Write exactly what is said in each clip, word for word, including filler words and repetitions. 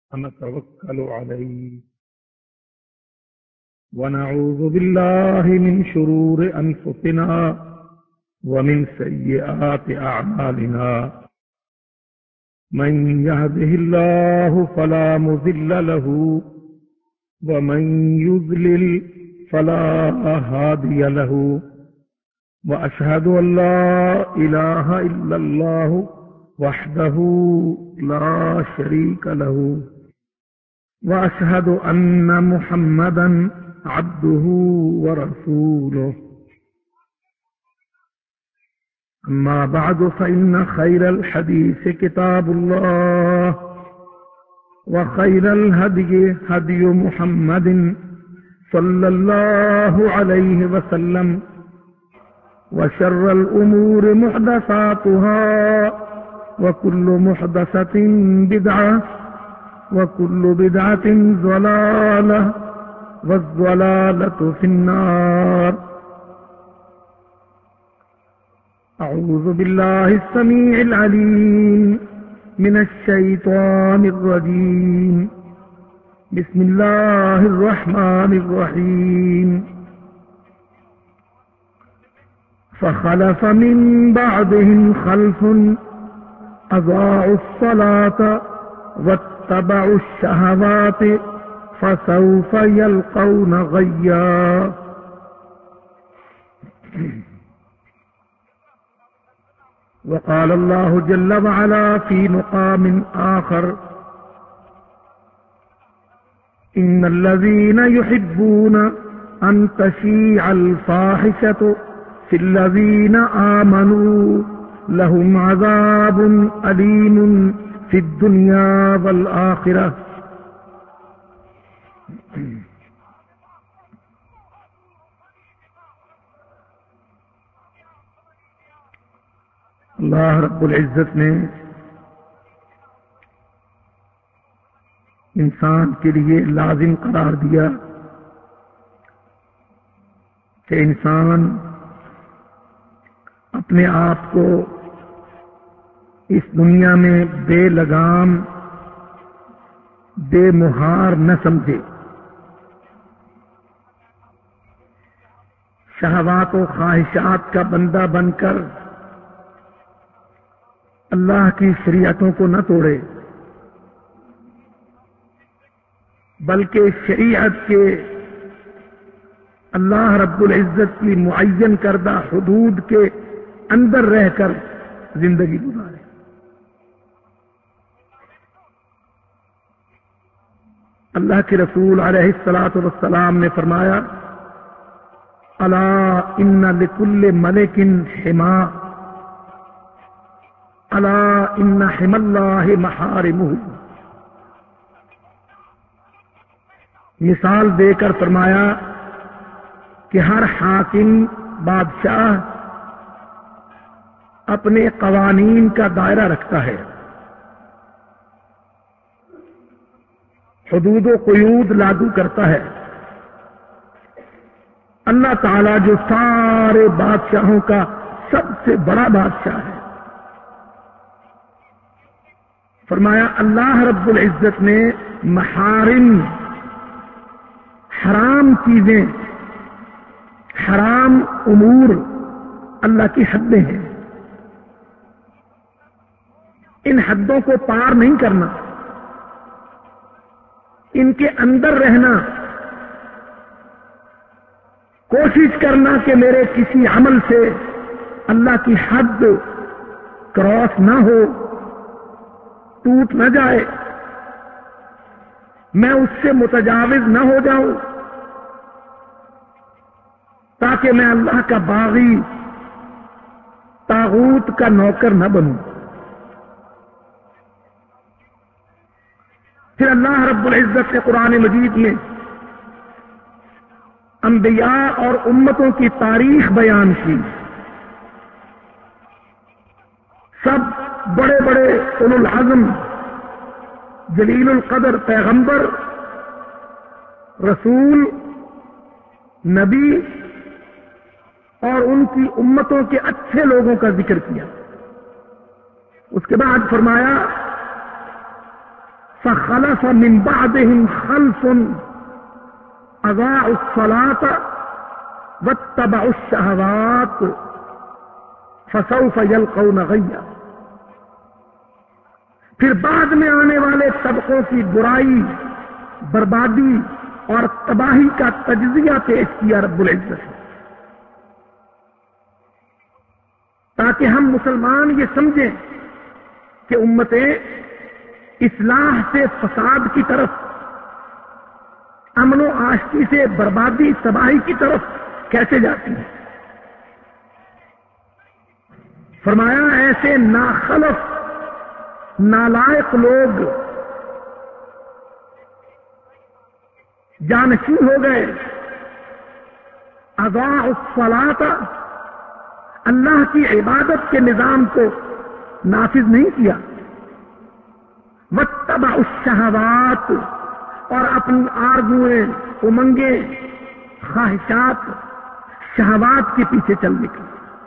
ونتوكل عليه ونعوذ بالله من شرور أنفسنا ومن سيئات أعمالنا من يهده الله فلا مضل له ومن يضلل فلا هادي له وأشهد أن لا إله إلا الله وحده لا شريك له وأشهد أن محمدا عبده ورسوله أما بعد فإن خير الحديث كتاب الله وخير الهدي هدي محمد صلى الله عليه وسلم وشر الأمور محدثاتها وكل محدثة بدعة وكل بدعة ضلالة والضلالة في النار. أعوذ بالله السميع العليم من الشيطان الرجيم. بسم الله الرحمن الرحيم. فخلف من بعدهم خلف أضاعوا الصلاة واتبعوا الشهوات فسوف يلقون غيا. وقال الله جل وعلا في مقام آخر إن الذين يحبون أن تشيع الفاحشة في الذين آمنوا لهم عذاب أليم في الدنيا والآخرة. اللہ رب العزت نے انسان کے لیے لازم قرار دیا کہ انسان اپنے آپ کو اس دنیا میں بے لگام بے مہار نہ سمجھے، شہوات و خواہشات کا بندہ بن کر اللہ کی شریعتوں کو نہ توڑے، بلکہ شریعت کے اللہ رب العزت کی معین کردہ حدود کے اندر رہ کر زندگی گزارے۔ اللہ کے رسول علیہ الصلاۃ والسلام نے فرمایا الا ان لکل ملک حما الا ان حم اللہ محارمہ۔ مثال دے کر فرمایا کہ ہر حاکم بادشاہ اپنے قوانین کا دائرہ رکھتا ہے، حدود و قیود لاگو کرتا ہے۔ اللہ تعالی جو سارے بادشاہوں کا سب سے بڑا بادشاہ ہے، فرمایا اللہ رب العزت نے محارم حرام چیزیں، حرام امور اللہ کی حدیں ہیں، ان حدوں کو پار نہیں کرنا، ان کے اندر رہنا، کوشش کرنا کہ میرے کسی عمل سے اللہ کی حد کراس نہ ہو، ٹوٹ نہ جائے، میں اس سے متجاوز نہ ہو جاؤں، تاکہ میں اللہ کا باغی طاغوت کا نوکر نہ بنوں۔ پھر اللہ رب العزت نے قرآن مجید میں انبیاء اور امتوں کی تاریخ بیان کی، سب بڑے بڑے اولو العزم جلیل القدر پیغمبر، رسول، نبی اور ان کی امتوں کے اچھے لوگوں کا ذکر کیا۔ اس کے بعد فرمایا فخلف من بعدهم خلف اضاعوا الصلاة واتبعوا الشهوات فسوف يلقون غيا. پھر بعد میں آنے والے طبقوں کی برائی، بربادی اور تباہی کا تجزیہ پیش کیا رب العزت نے، تاکہ ہم مسلمان یہ سمجھیں کہ امتیں اصلاح سے فساد کی طرف، امن و آشتی سے بربادی تباہی کی طرف کیسے جاتی ہیں. فرمایا ایسے ناخلف نالائق لوگ جانشین ہو گئے، اضاعوا الصلاۃ، اللہ کی عبادت کے نظام کو نافذ نہیں کیا، واتبعوا الشہوات، اور اپنی آرزوئیں، امنگیں، خواہشات، شہوات کے پیچھے چل نکلے.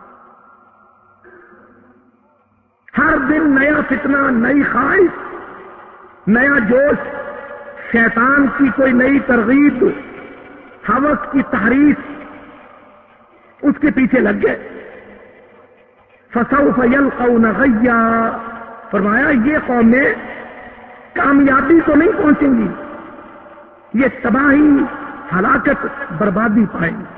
ہر دن نیا فتنہ، نئی خواہش، نیا جوش، شیطان کی کوئی نئی ترغیب، ہوس کی تحریف، اس کے پیچھے لگ گئے. فسوف یلقون غیا، فرمایا یہ قومیں کامیابی تو نہیں پہنچیں گی، یہ تباہی، ہلاکت، بربادی پائیں گی.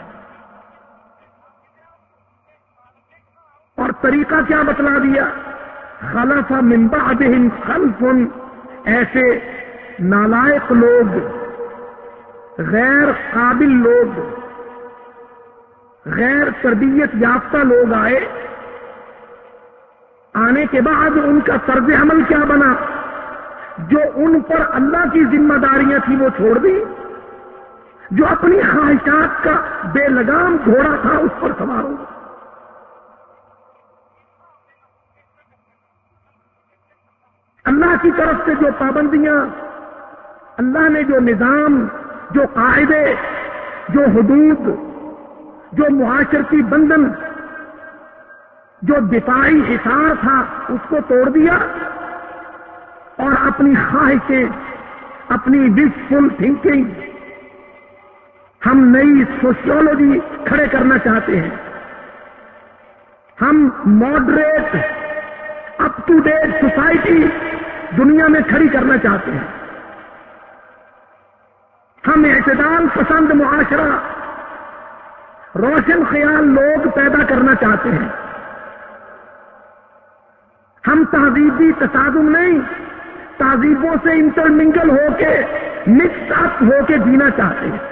اور طریقہ کیا بتلا دیا؟ خلف من بعدہم خلف، ایسے نالائق لوگ، غیر قابل لوگ، غیر تربیت یافتہ لوگ آئے. آنے کے بعد ان کا طرز عمل کیا بنا؟ جو ان پر اللہ کی ذمہ داریاں تھیں وہ چھوڑ دی، جو اپنی خواہشات کا بے لگام گھوڑا تھا اس پر سوار ہو. اللہ کی طرف سے جو پابندیاں، اللہ نے جو نظام، جو قاعدے، جو حدود، جو معاشرتی بندھن، جو دفاعی حصار تھا اس کو توڑ دیا، اور اپنی خواہشیں، اپنی وشفل تھنکنگ، ہم نئی سوشیولوجی کھڑے کرنا چاہتے ہیں، ہم moderate up to date society دنیا میں کھڑی کرنا چاہتے ہیں، ہم اعتدال پسند معاشرہ، روشن خیال لوگ پیدا کرنا چاہتے ہیں، ہم تہذیبی تصادم نہیں، تہذیبوں سے انٹرمنگل ہو کے، مکس اپ ہو کے جینا چاہتے ہیں.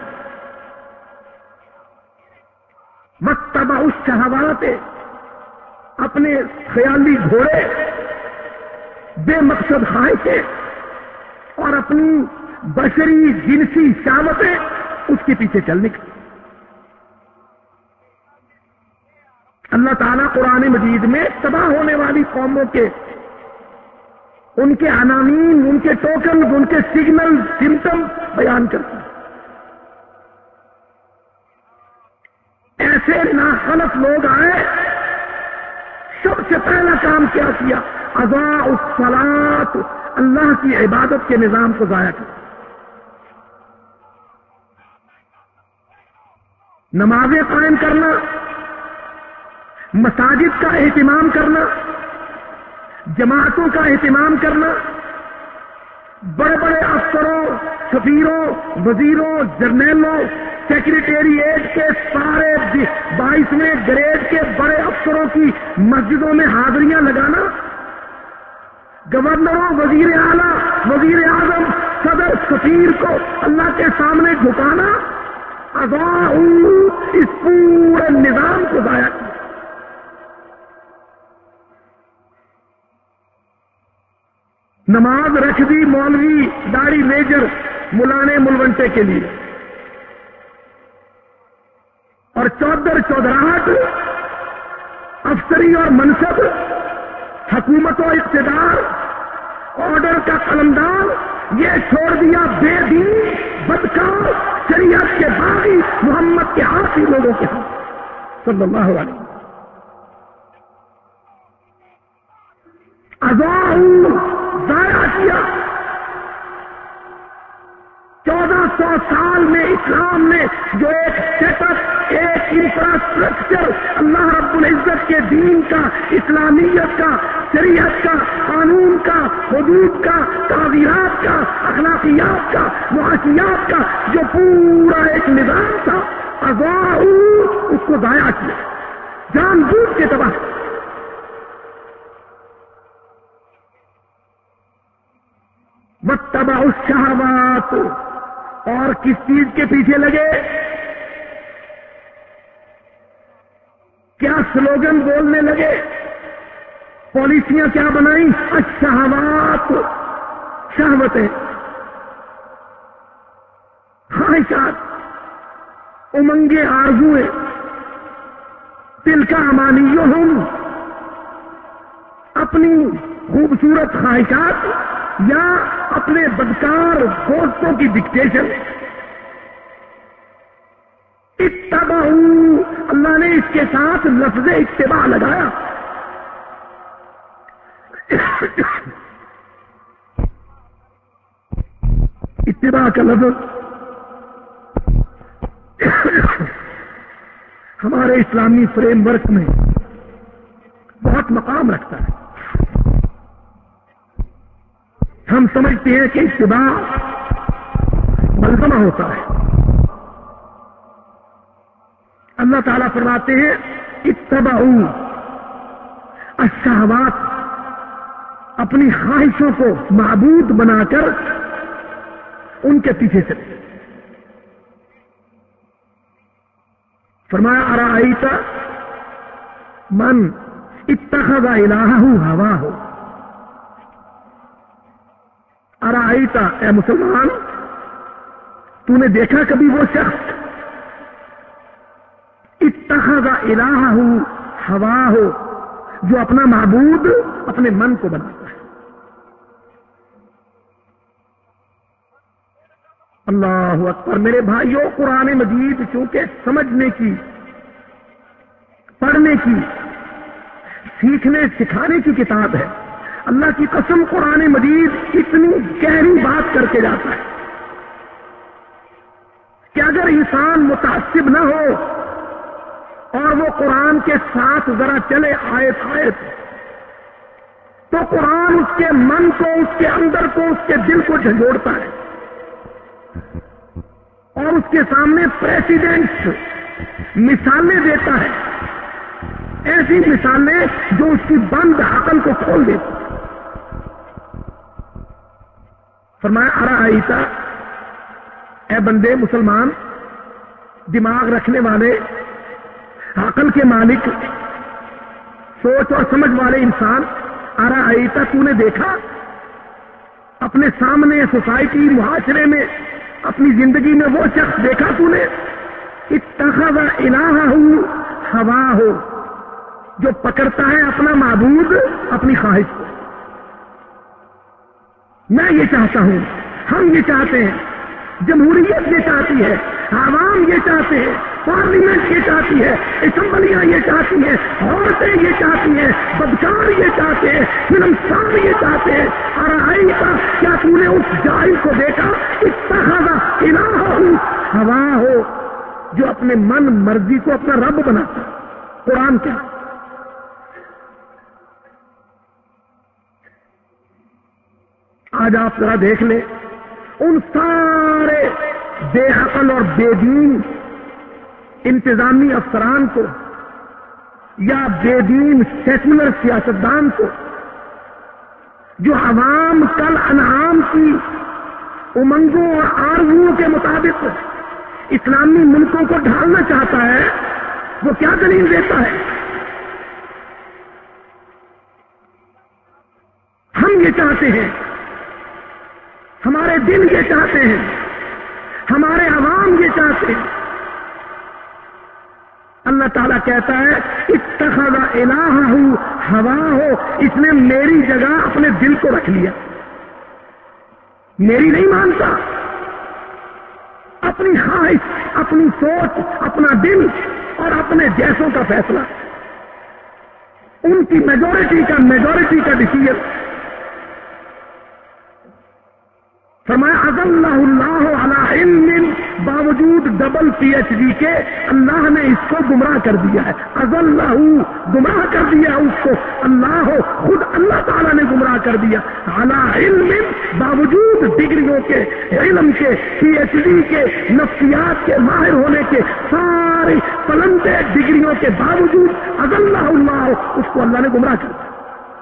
واتبعوا الشہوات، اپنے خیالی گھوڑے، بے مقصد خواہشیں اور اپنی بشری جنسی شہوتیں اس کے پیچھے چل نکلے. اللہ تعالیٰ قرآن مجید میں تباہ ہونے والی قوموں کے، ان کے عناوین، ان کے ٹوکنز، ان کے سگنل، سمٹم بیان کرتے ہیں. ایسے ناخلف لوگ آئے، سب سے پہلا کام کیا کیا؟ اضاعوا الصلاۃ، اللہ کی عبادت کے نظام کو ضائع کیا. نمازیں قائم کرنا، مساجد کا اہتمام کرنا، جماعتوں کا اہتمام کرنا، بڑے بڑے افسروں، سفیروں، وزیروں، جرنیلوں، سیکریٹریٹ کے سارے بائیسویں گریڈ کے بڑے افسروں کی مسجدوں میں حاضریاں لگانا، گورنروں، وزیر اعلیٰ، وزیر اعظم، صدر، سفیر کو اللہ کے سامنے جھکانا، اضاعوا، اس پورے نظام کو ضائع کیا. نماز رکھ دی مولوی، داڑھی میجر، ملانے ملونٹے کے لیے، اور چودر چودراہٹ، افسری اور منصب، حکومت و اقتدار، آرڈر کا قلمدان، یہ چھوڑ دیا بے دین، بدکار، شریعت کے باغی، محمد کے عاصی لوگوں کے ہاتھ صلی اللہ علیہ وسلم. اضاعوا، ضائع کیا. سو سال میں اسلام نے جو ایک سیٹ اپ، ایک انفراسٹرکچر اللہ رب العزت کے دین کا، اسلامیت کا، شریعت کا، قانون کا، حدود کا، تعزیرات کا، اخلاقیات کا، معاشیات کا جو پورا ایک نظام تھا، اضاعوا، اس کو ضائع کیا، جان بوجھ کے تباہ۔ واتبعوا الشہوات، اور کس چیز کے پیچھے لگے؟ کیا سلوگن بولنے لگے؟ پالیسیاں کیا بنائیں؟ الشہوات، شہوتیں، خواہشات، امنگیں، آرزوئیں، تلک امانیہم، اپنی خوبصورت خواہشات یا اپنے بدکار دوستوں کی ڈکٹیشن۔ اتبعوا، اللہ نے اس کے ساتھ لفظ اتباع لگایا۔ اتباع کا لفظ ہمارے اسلامی فریم ورک میں بہت مقام رکھتا ہے۔ ہم سمجھتے ہیں کہ اتباع ملزمہ ہوتا ہے۔ اللہ تعالیٰ فرماتے ہیں اتبعوا الشہوات، اپنی خواہشوں کو معبود بنا کر ان کے پیچھے چلے۔ فرمایا ارأیت من اتخذ الہہ ہواہ، ارأیت، اے مسلمان، تو نے دیکھا کبھی وہ شخص اتخذ الہہ ہواہ جو اپنا معبود اپنے من کو بناتا ہے؟ اللہ اکبر۔ میرے بھائیوں، قرآن مجید چونکہ سمجھنے کی، پڑھنے کی، سیکھنے سکھانے کی کتاب ہے، اللہ کی قسم قرآن مجید اتنی گہری بات کر کے جاتا ہے کہ اگر انسان متعصب نہ ہو اور وہ قرآن کے ساتھ ذرا چلے آیت آیت، تو قرآن اس کے من کو، اس کے اندر کو، اس کے دل کو جھنجھوڑتا ہے اور اس کے سامنے پریسیڈنٹ مثالیں دیتا ہے، ایسی مثالیں جو اس کی بند عقل کو کھول دیتی۔ فرمایا ارأیت، اے بندے مسلمان، دماغ رکھنے والے، عقل کے مالک، سوچ اور سمجھ والے انسان، ارأیت، تو نے دیکھا اپنے سامنے، سوسائٹی، معاشرے میں، اپنی زندگی میں وہ شخص دیکھا تو نے اتخذ الہہ ہواہ، جو پکڑتا ہے اپنا معبود اپنی خواہش کو؟ میں یہ چاہتا ہوں، ہم یہ چاہتے ہیں، جمہوریت یہ چاہتی ہے، عوام یہ چاہتے ہیں، پارلیمنٹ یہ چاہتی ہے، اسمبلیاں یہ چاہتی ہیں، عورتیں یہ چاہتی ہیں، بدکار یہ چاہتے ہیں، فلم ساز یہ چاہتے ہیں۔ ارأیت، کیا تو نے اس جاہل کو دیکھا اتخذ الہہ ہواہ، جو اپنے من مرضی کو اپنا رب بناتا ہے؟ قرآن کیا؟ آج آپ ذرا دیکھ لیں ان سارے بے عقل اور بے دین انتظامی افسران کو یا بے دین سیکولر سیاستدان کو، جو عوام کل انعام کی امنگوں اور آرزوؤں کے مطابق اسلامی ملکوں کو ڈھالنا چاہتا ہے، وہ کیا دلیل دیتا ہے؟ ہم یہ چاہتے ہیں، ہمارے دل یہ چاہتے ہیں، ہمارے عوام یہ چاہتے ہیں۔ اللہ تعالیٰ کہتا ہے اتخذ الہہ ہواہ، اس نے میری جگہ اپنے دل کو رکھ لیا، میری نہیں مانتا، اپنی خواہش، اپنی سوچ، اپنا دل اور اپنے جیسوں کا فیصلہ، ان کی میجورٹی کا میجورٹی کا ڈیسیژن۔ فرمایا اضلہ اللہ علی علم، باوجود ڈبل پی ایچ ڈی کے اللہ نے اس کو گمراہ کر دیا ہے. اضلہ، گمراہ کر دیا اس کو اللہ، خود اللہ تعالیٰ نے گمراہ کر دیا. علی علم، باوجود ڈگریوں کے، علم کے، پی ایچ ڈی کے، نفسیات کے ماہر ہونے کے، ساری پلندے ڈگریوں کے باوجود اضلہ اللہ، اس کو اللہ نے گمراہ کر دیا.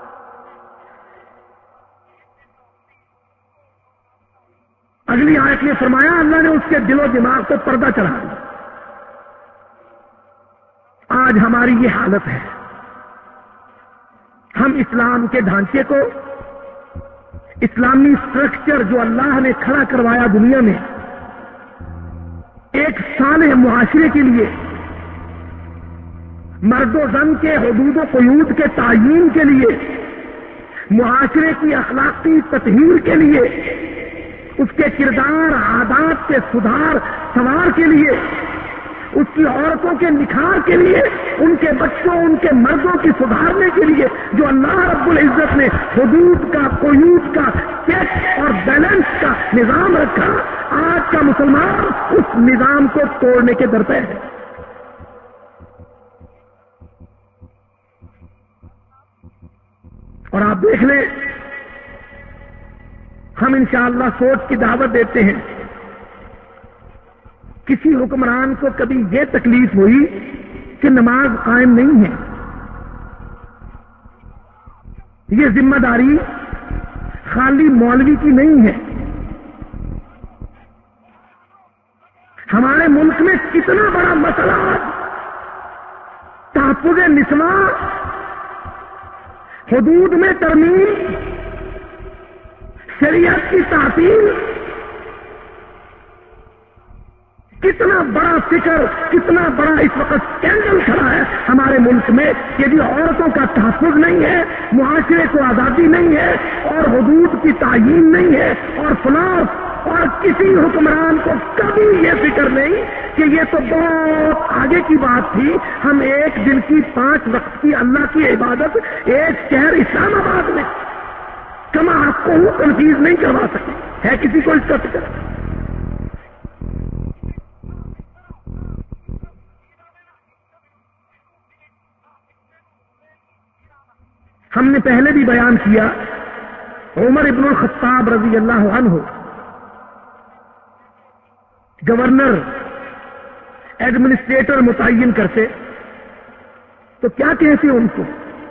اگلی آیت میں فرمایا اللہ نے اس کے دل و دماغ کو پردہ چڑھا دیا. آج ہماری یہ حالت ہے. ہم اسلام کے ڈھانچے کو، اسلامی اسٹرکچر جو اللہ نے کھڑا کروایا دنیا میں ایک صالح معاشرے کے لیے، مرد و زن کے حدود و قیود کے تعیین کے لیے، معاشرے کی اخلاقی تطہیر کے لیے، اس کے کردار عادات کے سدھار سنوار کے لیے، اس کی عورتوں کے نکھار کے لیے، ان کے بچوں، ان کے مردوں کی سدھارنے کے لیے جو اللہ رب العزت نے حدود کا، قیود کا، چیک اور بیلنس کا نظام رکھا، آج کا مسلمان اس نظام کو توڑنے کے درپے ہے. اور آپ دیکھ لیں، ہم انشاءاللہ سوچ کی دعوت دیتے ہیں. کسی حکمران کو کبھی یہ تکلیف ہوئی کہ نماز قائم نہیں ہے؟ یہ ذمہ داری خالی مولوی کی نہیں ہے. ہمارے ملک میں کتنا بڑا مسئلہ تحفظ نسواں، حدود میں ترمیم، شریعت کی تعطیل، کتنا بڑا فکر، کتنا بڑا اس وقت اسکینڈل کھڑا ہے ہمارے ملک میں کہ جی عورتوں کا تحفظ نہیں ہے، معاشرے کو آزادی نہیں ہے، اور حدود کی تعیین نہیں ہے، اور فلاں. اور کسی حکمران کو کبھی یہ فکر نہیں کہ یہ تو بہت آگے کی بات تھی، ہم ایک دن کی پانچ وقت کی اللہ کی عبادت ایک شہر اسلام آباد میں کما آپ کو کنفیوز نہیں کروا سکے. ہے کسی کو اس کا فکر؟ ہم نے پہلے بھی بیان کیا، عمر ابن الخطاب رضی اللہ عنہ گورنر، ایڈمنسٹریٹر متعین کرتے تو کیا کہتے ان کو؟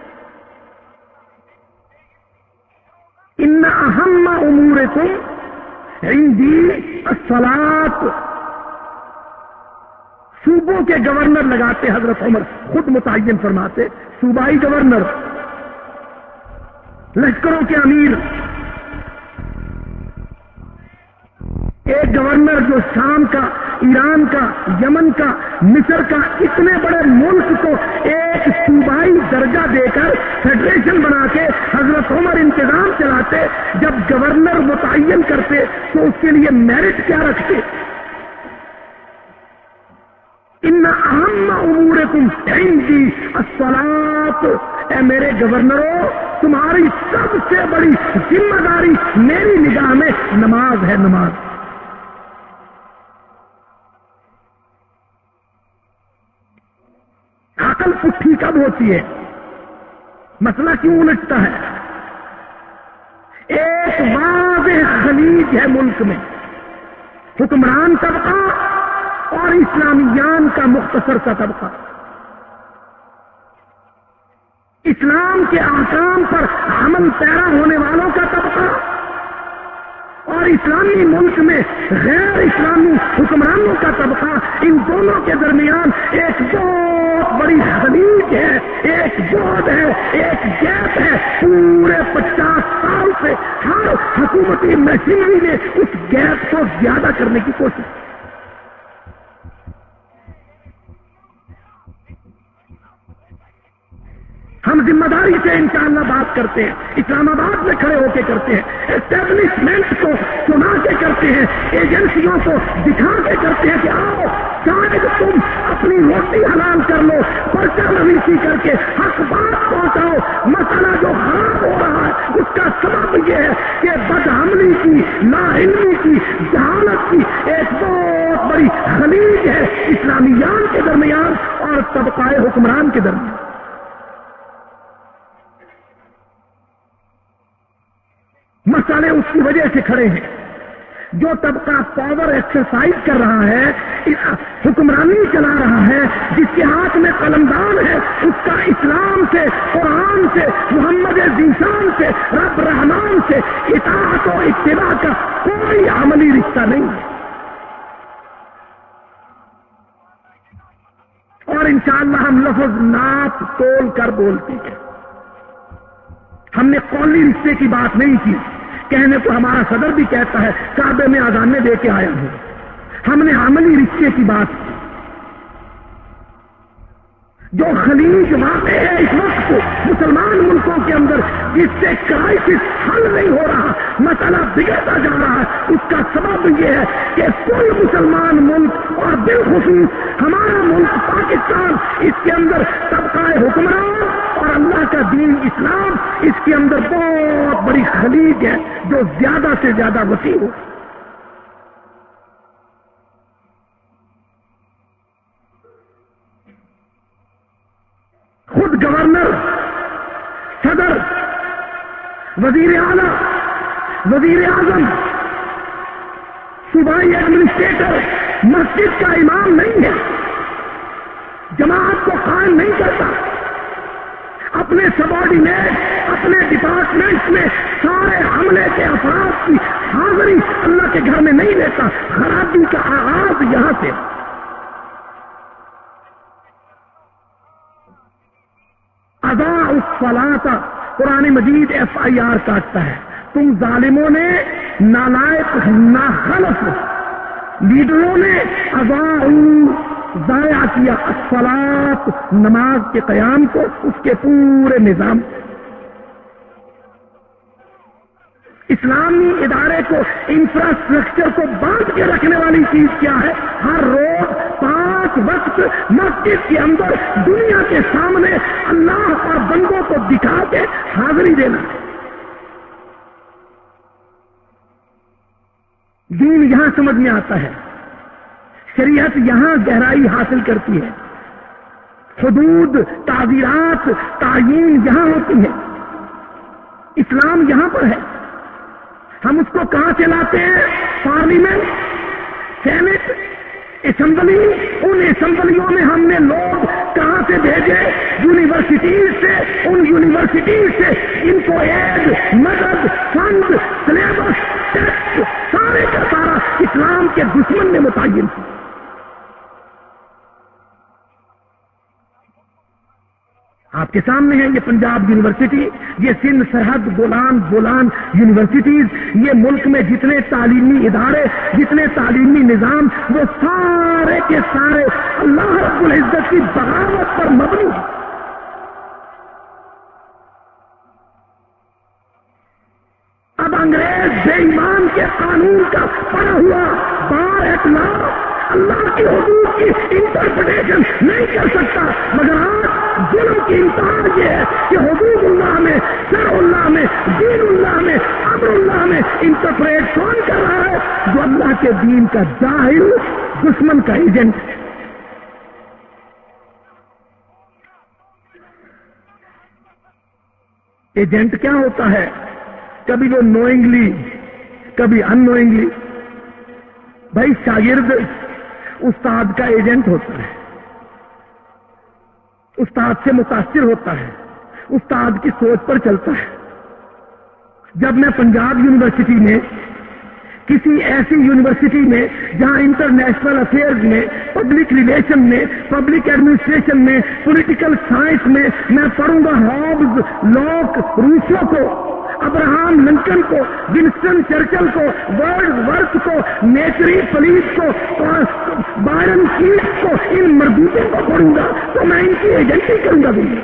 ان اہم امورکم عندی الصلاۃ. صوبوں کے گورنر لگاتے حضرت عمر، خود متعین فرماتے، صوبائی گورنر، لشکروں کے امیر. ایک گورنر جو شام کا، ایران کا، یمن کا، مصر کا، اتنے بڑے ملک کو ایک صوبائی درجہ دے کر فیڈریشن بنا کے حضرت عمر انتظام چلاتے. جب گورنر متعین کرتے تو اس کے لیے میرٹ کیا رکھتے؟ ان اہم امورکم عندی الصلاۃ. اے میرے گورنروں، تمہاری سب سے بڑی ذمہ داری میری نگاہ میں نماز ہے، نماز. عقل پٹھی کب ہوتی ہے؟ مسئلہ کیوں الجھتا ہے؟ ایک واضح خلیج ہے ملک میں، حکمران طبقہ اور اسلامیان کا مختصر سا طبقہ. اسلام کے احکام پر عمل پیرا ہونے والوں کا طبقہ اور اسلامی ملک میں غیر اسلامی حکمرانوں کا طبقہ. ان دونوں کے درمیان ایک بہت بڑی خلیج ہے، ایک بورڈ ہے، ایک گیپ ہے. پورے پچاس سال سے ہر حکومتی مشینری نے اس گیپ کو زیادہ کرنے کی کوشش کی. ہم ذمہ داری سے انشاءاللہ بات کرتے ہیں، اسلام آباد میں کھڑے ہو کے کرتے ہیں، اسٹیبلشمنٹ کو سنا کے کرتے کرتے ہیں, ایجنسیوں کو دکھا کے کرتے ہیں کہ آؤ شاید تم اپنی روٹی حلال کر لو, پرچہ نویسی کر کے حق بات پہنچاؤ. مسئلہ جو خراب ہو رہا ہے اس کا سبب یہ ہے کہ بدعملی کی, لا علمی کی, جہالت کی ایک بہت بڑی خلیج ہے اسلامیان کے درمیان اور طبقہ حکمران کے درمیان. مسئلے اس کی وجہ سے کھڑے ہیں. جو طبقہ پاور ایکسرسائز کر رہا ہے, حکمرانی چلا رہا ہے, جس کے ہاتھ میں قلمدان ہے, اس کا اسلام سے, قرآن سے, محمد ذیشان سے, رب رحمان سے اطاعت و اتباع کا کوئی عملی رشتہ نہیں ہے. اور انشاءاللہ ہم لفظ ناپ تول کر بولتے ہیں. ہم نے قولی رشتے کی بات نہیں کی. کہنے کو ہمارا صدر بھی کہتا ہے کعبے میں اذانیں دے کے آیا ہوں. ہم نے عملی رشتے کی بات کی. جو خلیج واقع ہے اس وقت مسلمان ملکوں کے اندر, جس سے کرائسس حل نہیں ہو رہا, مسئلہ بگڑتا جا رہا ہے, اس کا سبب یہ ہے کہ کوئی مسلمان ملک اور بالخصوص ہمارا ملک پاکستان, اس کے اندر طبقہ حکمران اور اللہ کا دین اسلام, اس کے اندر بہت بڑی خلیج ہے جو زیادہ سے زیادہ وسیع ہو. خود گورنر, صدر, وزیر اعلیٰ, وزیر اعظم, صوبائی ایڈمنسٹریٹر مسجد کا امام نہیں ہے, جماعت کو قائم نہیں کرتا. اپنے سبارڈینیٹ, اپنے ڈپارٹمنٹ میں سارے عملے کے افراد کی حاضری اللہ کے گھر میں نہیں لیتا. خرابی کا آغاز یہاں سے. اضاعوا الصلاۃ, قرآن مجید ایف آئی آر کاٹتا ہے. تم ظالموں نے, نالائق ناخلف لیڈروں نے اضاعوا, ضائع کیا الصلاۃ, نماز کے قیام کو, اس کے پورے نظام. اسلامی ادارے کو, انفراسٹرکچر کو باندھ کے رکھنے والی چیز کیا ہے؟ ہر روز پانچ وقت مسجد کے اندر دنیا کے سامنے اللہ اور بندوں کو دکھا کے حاضری دینا. دین یہاں سمجھ میں آتا ہے, شریعت یہاں گہرائی حاصل کرتی ہے, حدود, تعزیرات, تعیین یہاں ہوتی ہے. اسلام یہاں پر ہے. ہم اس کو کہاں سے لاتے ہیں؟ Parliament, senate, assembly. ان اسمبلیوں میں ہم نے لوگ کہاں سے بھیجے؟ یونیورسٹیز سے. ان یونیورسٹیز سے ان کو ایڈ, مدد, فنڈ, سلیبس, ٹیکس, سارے کا سارا اسلام کے دشمن میں متعین تھا. آپ کے سامنے ہے یہ پنجاب یونیورسٹی, یہ سندھ سرحد بولان بولان یونیورسٹیز. یہ ملک میں جتنے تعلیمی ادارے, جتنے تعلیمی نظام, وہ سارے کے سارے اللہ رب العزت کی بغاوت پر مبنی ہیں. اب انگریز بے ایمان کے قانون کا پڑا ہوا بار اطلاع اللہ کی حدود کی انٹرپریٹیشن نہیں کر سکتا. مگر آج ظلم کی انتہا یہ ہے کہ حدود اللہ میں, شرع اللہ میں, دین اللہ میں, امر اللہ میں انٹرپریٹ کون کر رہا ہے؟ جو اللہ کے دین کا جاہل, دشمن کا ایجنٹ ہے. ایجنٹ کیا ہوتا ہے؟ کبھی وہ نوئنگلی, کبھی ان نوئنگلی. بھائی شاگرد استاد کا ایجنٹ ہوتا ہے, استاد سے متاثر ہوتا ہے, استاد کی سوچ پر چلتا ہے. جب میں پنجاب یونیورسٹی میں, کسی ایسی یونیورسٹی میں جہاں انٹرنیشنل افیئرز میں, پبلک ریلیشن میں, پبلک ایڈمنسٹریشن میں, پولیٹیکل سائنس میں میں پڑھوں گا ہابز, لاک, روسو کو, ابراہم لنکن کو, ونسٹن چرچل کو, ورڈ ورتھ کو, نیچری پلیس کو, بائرن کیٹس کو, ان مردودوں کو پڑھوں گا تو میں ان کی ایجنٹی کروں گا. دنیا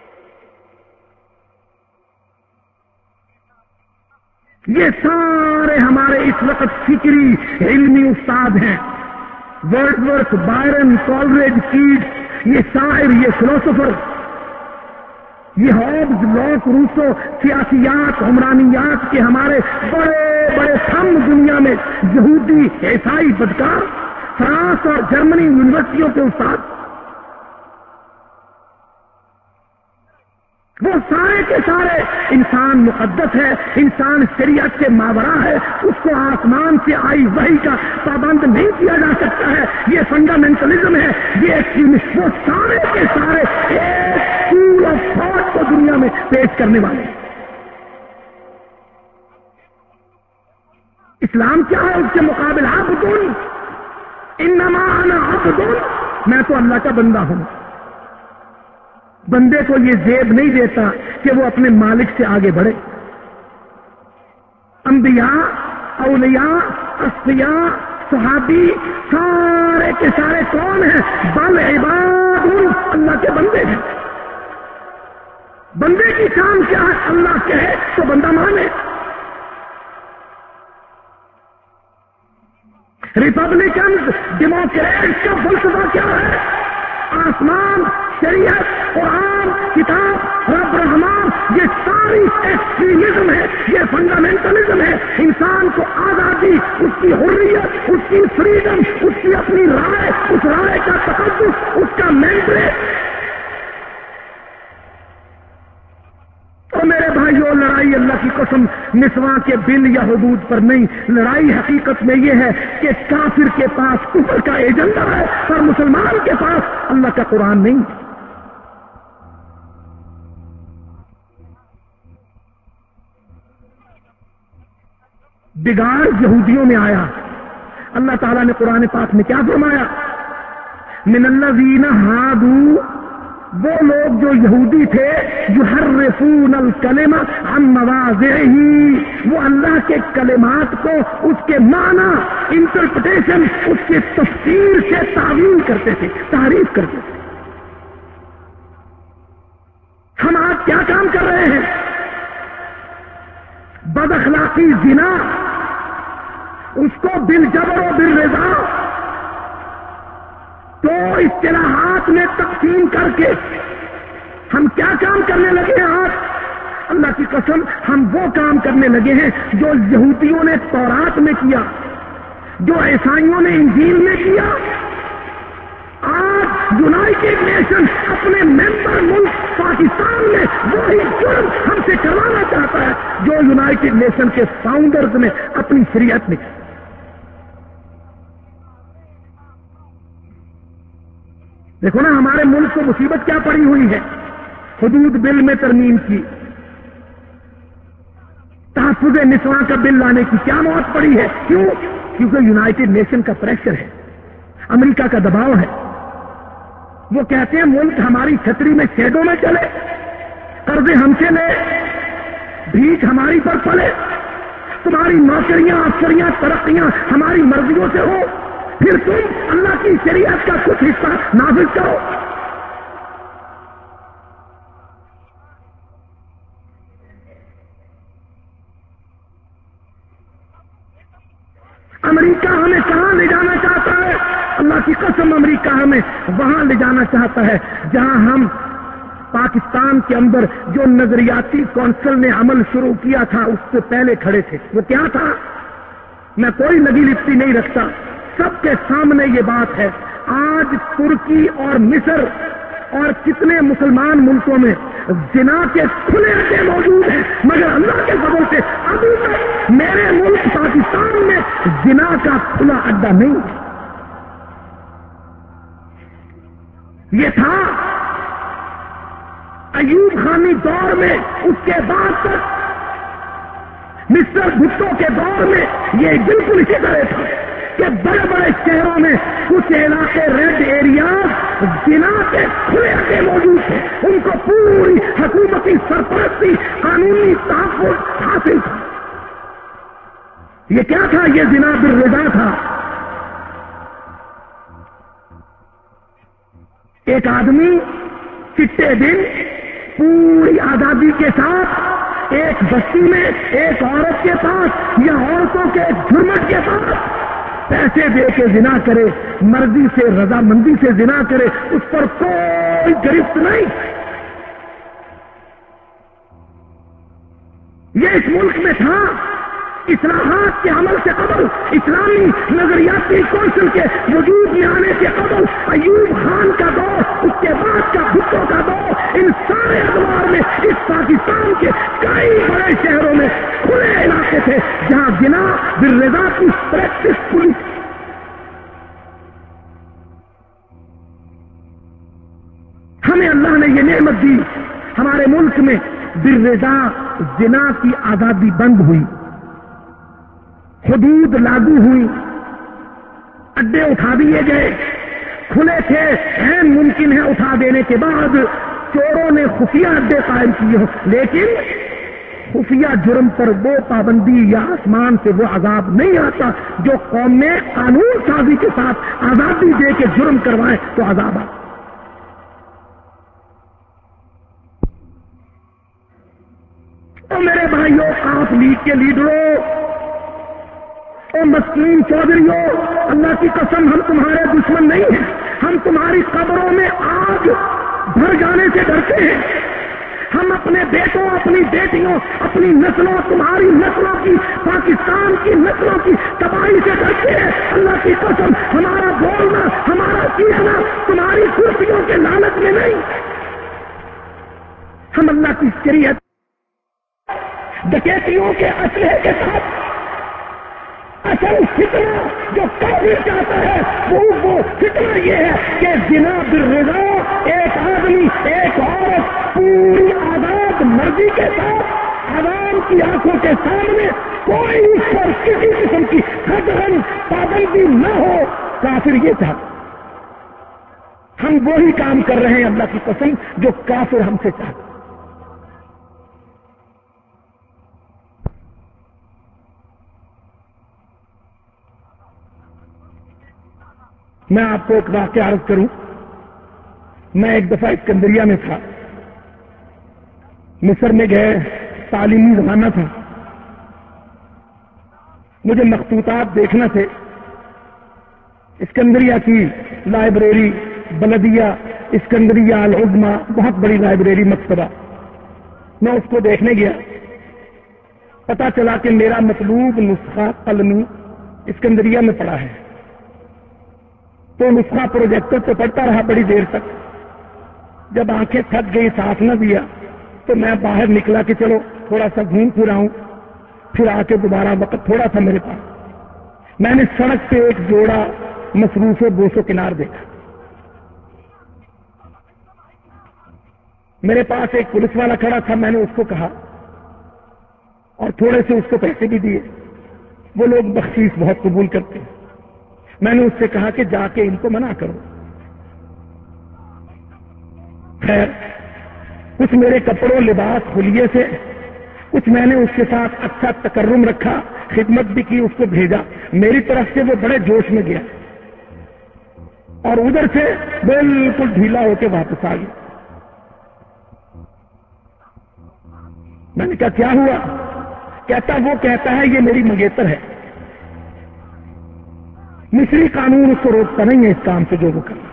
یہ سارے بڑے ہمارے اس وقت فکری علمی استاد ہیں، ورڈزورتھ، بائرن، کالریج، کیٹس، یہ شاعر، یہ فلسفر، یہ ہابز، لاک، روسو، سیاسیات، عمرانیات کے ہمارے بڑے بڑے تھم دنیا میں یہودی، عیسائی، بدکار، فرانس اور جرمنی یونیورسٹیوں کے استاد، وہ سارے کے سارے انسان مقدس ہے، انسان شریعت کے ماورا ہے، اس کو آسمان سے آئی وحی کا پابند نہیں کیا جا سکتا ہے، یہ فنڈامنٹلزم ہے، یہ وہ سارے کے سارے ایک اسکول آف تھاٹ کو دنیا میں پیش کرنے والے ہیں۔ اسلام کیا ہے؟ اس کے مقابل عبد، انما انا عبد، میں تو اللہ کا بندہ ہوں۔ بندے کو یہ زیب نہیں دیتا کہ وہ اپنے مالک سے آگے بڑھے۔ انبیاء، اولیاء، اصفیاء، صحابی سارے کے سارے کون ہیں؟ بل عباد، اللہ کے بندے ہیں۔ بندے کی شان کیا ہے؟ اللہ کہے تو بندہ مانے۔ ریپبلکنز، ڈیموکریٹس کا فلسفہ کیا ہے؟ آسمان، شریعت، قرآن، کتاب، رب رحمان، یہ ساری ایکسٹریمزم ہے، یہ فنڈامنٹلزم ہے۔ انسان کو آزادی، اس کی حریت، اس کی فریڈم، اس کی اپنی رائے، اس رائے کا تقدس، اس کا مینڈیٹ۔ تو میرے بھائیوں، لڑائی اللہ کی قسم نسواں کے بل یا حدود پر نہیں، لڑائی حقیقت میں یہ ہے کہ کافر کے پاس کفر کا ایجنڈا ہے اور مسلمان کے پاس اللہ کا قرآن نہیں۔ بگاڑ یہودیوں میں آیا۔ اللہ تعالیٰ نے قرآن پاک میں کیا فرمایا؟ من الذین ہادوا، وہ لوگ جو یہودی تھے، یحرفون الکلم عن مواضعہ، وہ اللہ کے کلمات کو اس کے معنی، انٹرپریٹیشن، اس کے تفسیر سے تعویل کرتے تھے، تعریف کرتے تھے۔ ہم آج کیا کام کر رہے ہیں؟ بد اخلاقی، زنا، اس کو بالجبر و بالرضا تو اصطلاحات میں تقسیم کر کے ہم کیا کام کرنے لگے ہیں؟ آج اللہ کی قسم ہم وہ کام کرنے لگے ہیں جو یہودیوں نے تورات میں کیا، جو عیسائیوں نے انجیل میں کیا۔ آج یونائٹڈ نیشن اپنے ممبر ملک پاکستان میں وہی جرم ہم سے کروانا چاہتا ہے جو یونائٹڈ نیشن کے فاؤنڈرز نے اپنی شریعت میں کیا۔ دیکھو نا، ہمارے ملک کو مصیبت کیا پڑی ہوئی ہے؟ حدود بل میں ترمیم کی، تحفظ نسواں کا بل لانے کی کیا موت پڑی ہے؟ کیوں؟ کیونکہ یونائٹڈ نیشن کا پریشر ہے، امریکہ کا دباؤ ہے۔ وہ کہتے ہیں ملک ہماری چھتری میں شیڈوں میں چلے، قرضے ہم سے لے، بھیک ہماری پر پڑے، تمہاری نوکریاں، افسریاں، ترقیاں ہماری مرضیوں سے ہو، پھر تم اللہ کی شریعت کا کچھ حصہ نافذ کرو۔ امریکہ ہمیں کہاں لے جانا چاہتا ہے؟ اللہ کی قسم امریکہ ہمیں وہاں لے جانا چاہتا ہے جہاں ہم پاکستان کے اندر جو نظریاتی کونسل نے عمل شروع کیا تھا اس سے پہلے کھڑے تھے۔ وہ کیا تھا؟ میں کوئی لگی لپٹی نہیں رکھتا، سب کے سامنے یہ بات ہے۔ آج ترکی اور مصر اور کتنے مسلمان ملکوں میں زنا کے کھلے اڈے موجود ہیں، مگر اللہ کے فضل سے ابھی تک میرے ملک پاکستان میں زنا کا کھلا اڈا نہیں ہے۔ یہ تھا ایوب خانی دور میں، اس کے بعد تک مسٹر بھٹو کے دور میں یہ بالکل اسی طرح تھا کہ بڑے بڑے شہروں میں کچھ علاقے ریڈ ایریاز زنا کے کھلے اڈے موجود تھے، ان کو پوری حکومتی سرپرستی، قانونی تحفظ حاصل تھا۔ یہ کیا تھا؟ یہ زنا بالرضا تھا۔ ایک آدمی چٹے دن پوری آزادی کے ساتھ ایک بستی میں ایک عورت کے پاس یا عورتوں کے ایک جھرمٹ کے پاس پیسے دے کے زنا کرے، مرضی سے رضامندی سے زنا کرے، اس پر کوئی گرفت نہیں۔ یہ اس ملک میں تھا۔ اصلاحات کے عمل سے قبل، اسلامی نظریاتی کونسل کے وجود میں آنے سے قبل، ایوب خان کا دور، اس کے بعد کا بھٹو کا دور، ان سارے ادوار میں اس پاکستان کے کئی بڑے شہروں میں کھلے علاقے تھے جہاں زنا بالرضا کی پریکٹس کھلی۔ ہمیں اللہ نے یہ نعمت دی، ہمارے ملک میں بالرضا زنا کی آزادی بند ہوئی، حدود لاگو ہوئی، اڈے اٹھا دیے گئے، کھلے تھے، عین ممکن ہے اٹھا دینے کے بعد چوروں نے خفیہ اڈے قائم کیے ہوں، لیکن خفیہ جرم پر وہ پابندی یا آسمان سے وہ عذاب نہیں آتا جو قوم میں قانون سازی کے ساتھ آزادی دے کے جرم کروائے تو عذاب آتا۔ تو میرے بھائیوں، کاف لیگ کے لیڈروں، او مسکین چودھریوں، اللہ کی قسم ہم تمہارے دشمن نہیں ہیں، ہم تمہاری قبروں میں آگ بھر جانے سے ڈرتے ہیں۔ ہم اپنے بیٹوں، اپنی بیٹیوں، اپنی نسلوں، تمہاری نسلوں کی، پاکستان کی نسلوں کی تباہی سے ڈرتے ہیں۔ اللہ کی قسم ہمارا بولنا، ہمارا چیخنا تمہاری کرسیوں کے لالچ میں نہیں، ہم اللہ کی شریعت ڈکیتیوں کے اسلحے کے ساتھ اصل فتنہ جو کافر چاہتا ہے وہ وہ فتنہ یہ ہے کہ زنا بالرضا ایک آدمی ایک عورت پوری آزاد مرضی کے ساتھ عوام کی آنکھوں کے سامنے کوئی اس پر کسی قسم کی حدن پابندی نہ ہو، کافر یہ چاہتا۔ ہم وہی کام کر رہے ہیں اللہ کی قسم جو کافر ہم سے چاہتا۔ میں آپ کو ایک واقعہ عرض کروں۔ میں ایک دفعہ اسکندریہ میں تھا، مصر میں گئے، تعلیمی زمانہ تھا، مجھے مخطوطات دیکھنا تھے۔ اسکندریہ کی لائبریری بلدیہ اسکندریہ العظمی، بہت بڑی لائبریری مکتبہ، میں اس کو دیکھنے گیا۔ پتا چلا کہ میرا مطلوب نسخہ قلمی اسکندریہ میں پڑا ہے، تو نسخہ پروجیکٹر پہ پڑھتا رہا بڑی دیر تک۔ جب آنکھیں تھک گئی، ساتھ نہ دیا، تو میں باہر نکلا کہ چلو تھوڑا سا گھوم پھر آؤں، پھر آ کے دوبارہ وقت تھوڑا تھا میرے پاس۔ میں نے سڑک پہ ایک جوڑا مصروف بوسو کنار دیکھا، میرے پاس ایک پولیس والا کھڑا تھا، میں نے اس کو کہا اور تھوڑے سے اس کو پیسے بھی دیے، وہ لوگ بخشیش بہت قبول کرتے ہیں۔ میں نے اس سے کہا کہ جا کے ان کو منع کرو۔ خیر، کچھ میرے کپڑوں لباس خلیے سے، کچھ میں نے اس کے ساتھ اچھا تکرم رکھا، خدمت بھی کی، اس کو بھیجا۔ میری طرف سے وہ بڑے جوش میں گیا اور ادھر سے بالکل ڈھیلا ہو کے واپس آ گیا۔ میں نے کہا کیا ہوا؟ کہتا وہ کہتا ہے یہ میری منگیتر ہے۔ مصری قانون اس کو روکتا نہیں ہے اس کام سے جو وہ کرنا۔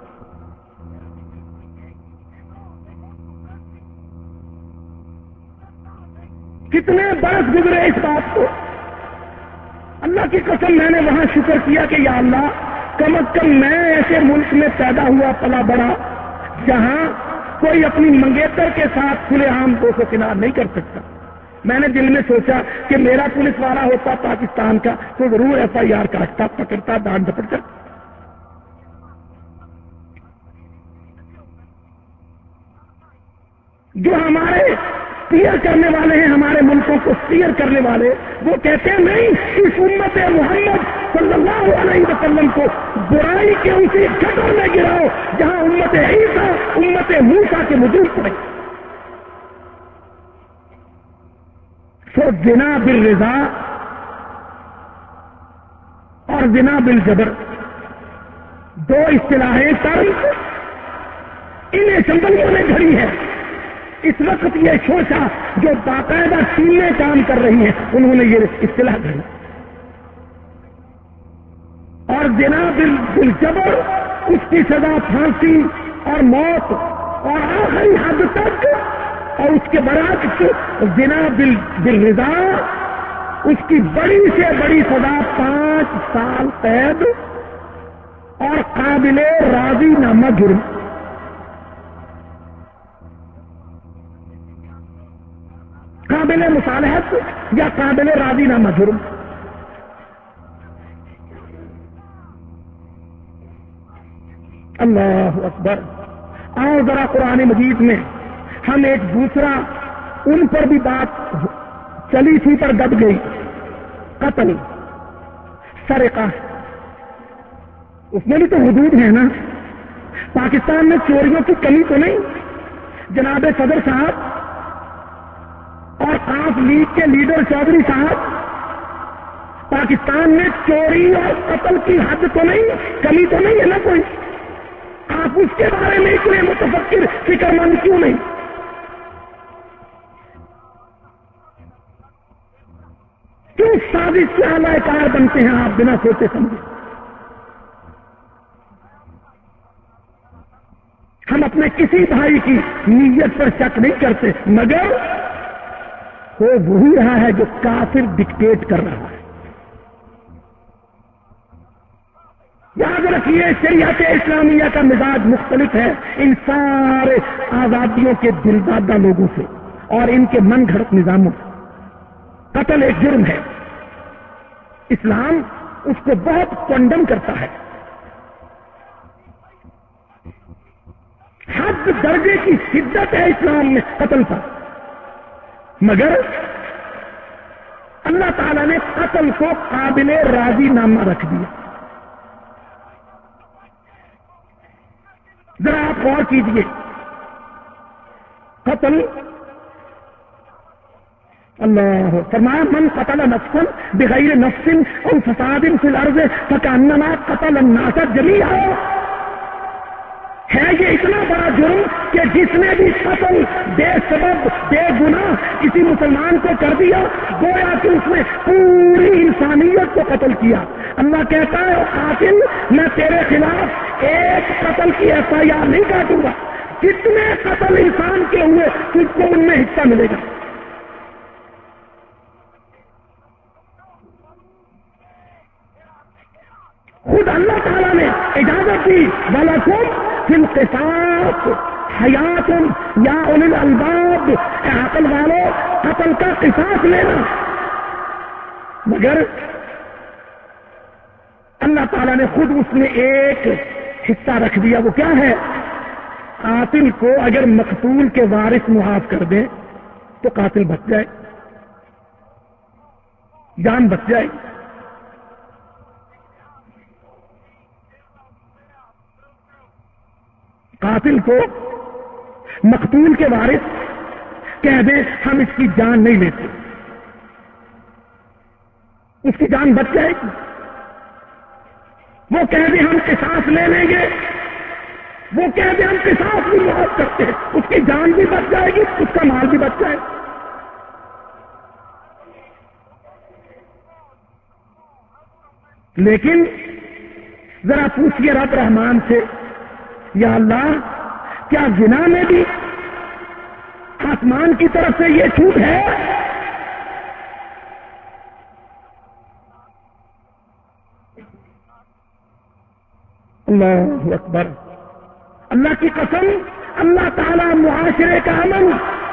کتنے برس گزرے اس بات کو، اللہ کی قسم میں نے وہاں شکر کیا کہ یا اللہ کم از کم میں ایسے ملک میں پیدا ہوا پلا بڑا جہاں کوئی اپنی منگیتر کے ساتھ کھلے عام دو سو کنار نہیں کر سکتا۔ میں نے دل میں سوچا کہ میرا پولیس والا ہوتا پاکستان کا تو ضرور ایف آئی آر کاٹتا، پکڑتا، ڈانٹ ڈپٹ کرتا۔ جو ہمارے سیئر کرنے والے ہیں، ہمارے ملکوں کو سیئر کرنے والے، وہ کہتے ہیں نہیں، اس امت محمد صلی اللہ علیہ وسلم کو برائی کے اسی گٹر میں گراؤ جہاں امت عیسیٰ، امت موسیٰ کے وجود پڑے۔ سو زنا بالرضا اور زنا بالجبر دو اصطلاحیں ٹرمز ان اسمبلیوں نے گھڑی ہے، اس وقت یہ شوشہ جو باقاعدہ ٹیمیں کام کر رہی ہیں انہوں نے یہ اصطلاح دی، اور زنا بالجبر اس کی سزا پھانسی اور موت اور آخری حد تک، اور اس کے برعکس زنا بالرضا اس کی بڑی سے بڑی سزا پانچ سال قید اور قابل راضی نامہ جرم۔ قابل مصالحت یا قابل راضی نامہ جرم۔ اللہ اکبر۔ آؤ ذرا قرآن مجید میں ہم ایک دوسرا، ان پر بھی بات چلی تھی پر دب گئی، قتل، سرقہ، اس میں بھی تو حدود ہے نا۔ پاکستان میں چوریوں کی کمی تو نہیں؟ جناب صدر صاحب اور آف لیگ کے لیڈر چودھری صاحب، پاکستان میں چوری اور قتل کی حد تو نہیں، کمی تو نہیں ہے نا کوئی؟ آپ اس کے بارے میں اتنے متفکر فکر مند کیوں نہیں؟ کیوں سازش سے اعلی کار بنتے ہیں آپ بنا سوچے سمجھے؟ ہم اپنے کسی بھائی کی نیت پر شک نہیں کرتے، مگر وہ وہی رہا ہے جو کافر ڈکٹیٹ کر رہا ہے۔ یاد رکھیے شریعت اسلامیہ کا مزاج مختلف ہے ان سارے آزادیوں کے دلدادہ لوگوں سے اور ان کے من گھڑت نظاموں سے۔ قتل ایک جرم ہے، اسلام اس کو بہت کنڈم کرتا ہے، حد درجے کی شدت ہے اسلام میں قتل پر، مگر اللہ تعالیٰ نے قتل کو قابل راضی نامہ رکھ دیا۔ ذرا آپ غور کیجئے، قتل، اللہ فرمایا من قتل نفسا بغیر نفس او فساد فی الارض فکأنما قتل الناس جمیعا۔ ہے یہ اتنا بڑا جرم کہ جس نے بھی قتل بے سبب بے گناہ کسی مسلمان کو کر دیا گویا کہ اس نے پوری انسانیت کو قتل کیا۔ اللہ کہتا ہے او قاتل، میں تیرے خلاف ایک قتل کی ایف آئی آر نہیں کاٹوں گا، جتنے قتل انسان کے ہوئے تجھ کو ان میں حصہ ملے گا۔ خود اللہ تعالیٰ نے اجازت دی وَلَكُمْ فِي الْقِصَاصِ حَيَاتٌ یا اُولِي الْأَلْبَابِ، اے عقل والو قتل کا قصاص لینا، مگر اللہ تعالیٰ نے خود اس میں ایک حصہ رکھ دیا، وہ کیا ہے؟ قاتل کو اگر مقتول کے وارث معاف کر دیں تو قاتل بچ جائے، جان بچ جائے۔ قاتل کو مقتول کے وارث کہہ دیں ہم اس کی جان نہیں لیتے، اس کی جان بچ جائے گی۔ وہ کہہ دیں ہم قصاص لے لیں گے، وہ کہہ دیں ہم قصاص بھی معاف کرتے ہیں، اس کی جان بھی بچ جائے گی، اس کا مال بھی بچ جائے گا۔ لیکن ذرا پوچھئے رب رحمان سے، یا اللہ کیا زنا میں بھی آسمان کی طرف سے یہ چھوٹ ہے؟ اللہ اکبر، اللہ کی قسم، اللہ تعالی معاشرے کا امن،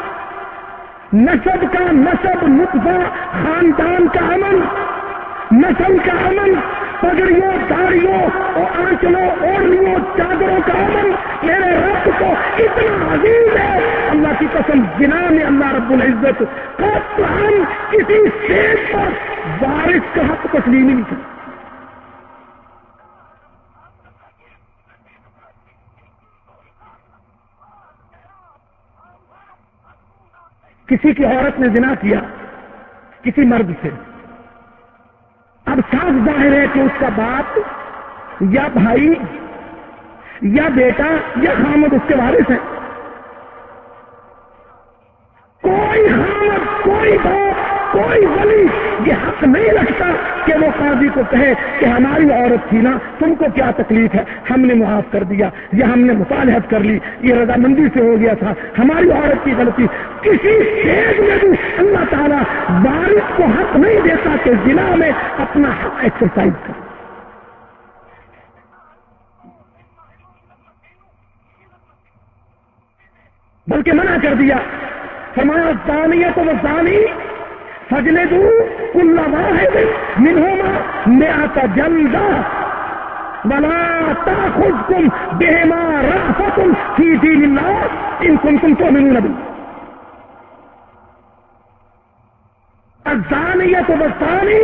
نسب کا نسب نطفہ خاندان کا امن، نسل کا امن، پگڑیوں داڑیوں اور آنچلوں اوڑھنیوں چادروں کا امن میرے رب کو اتنا عزیز ہے، اللہ کی قسم زنا میں اللہ رب العزت قطعاً کسی شیخ پر وارث کا حق تسلیم ہی نہیں کرتا۔ کسی کی عورت نے زنا کیا کسی مرد سے، اب صاف ظاہر ہے کہ اس کا باپ یا بھائی یا بیٹا یا خامد اس کے وارث ہیں۔ کوئی ولی یہ حق نہیں رکھتا کہ وہ قاضی کو کہے کہ ہماری عورت تھی نا، تم کو کیا تکلیف ہے، ہم نے معاف کر دیا یا ہم نے مصالحت کر لی، یہ رضامندی سے ہو گیا تھا، ہماری عورت کی غلطی۔ کسی اسٹیج میں بھی اللہ تعالیٰ وارث کو حق نہیں دیتا کہ زنا میں اپنا حق ایکسرسائز کرے، بلکہ منع کر دیا۔ فرمایا الزانیۃ والزانی فاجلدوا کل واحد منہما مئۃ جلدہ ولا تأخذکم بہما رأفۃ فی دین اللہ ان کنتم تؤمنون باللہ۔ الزانیۃ والزانی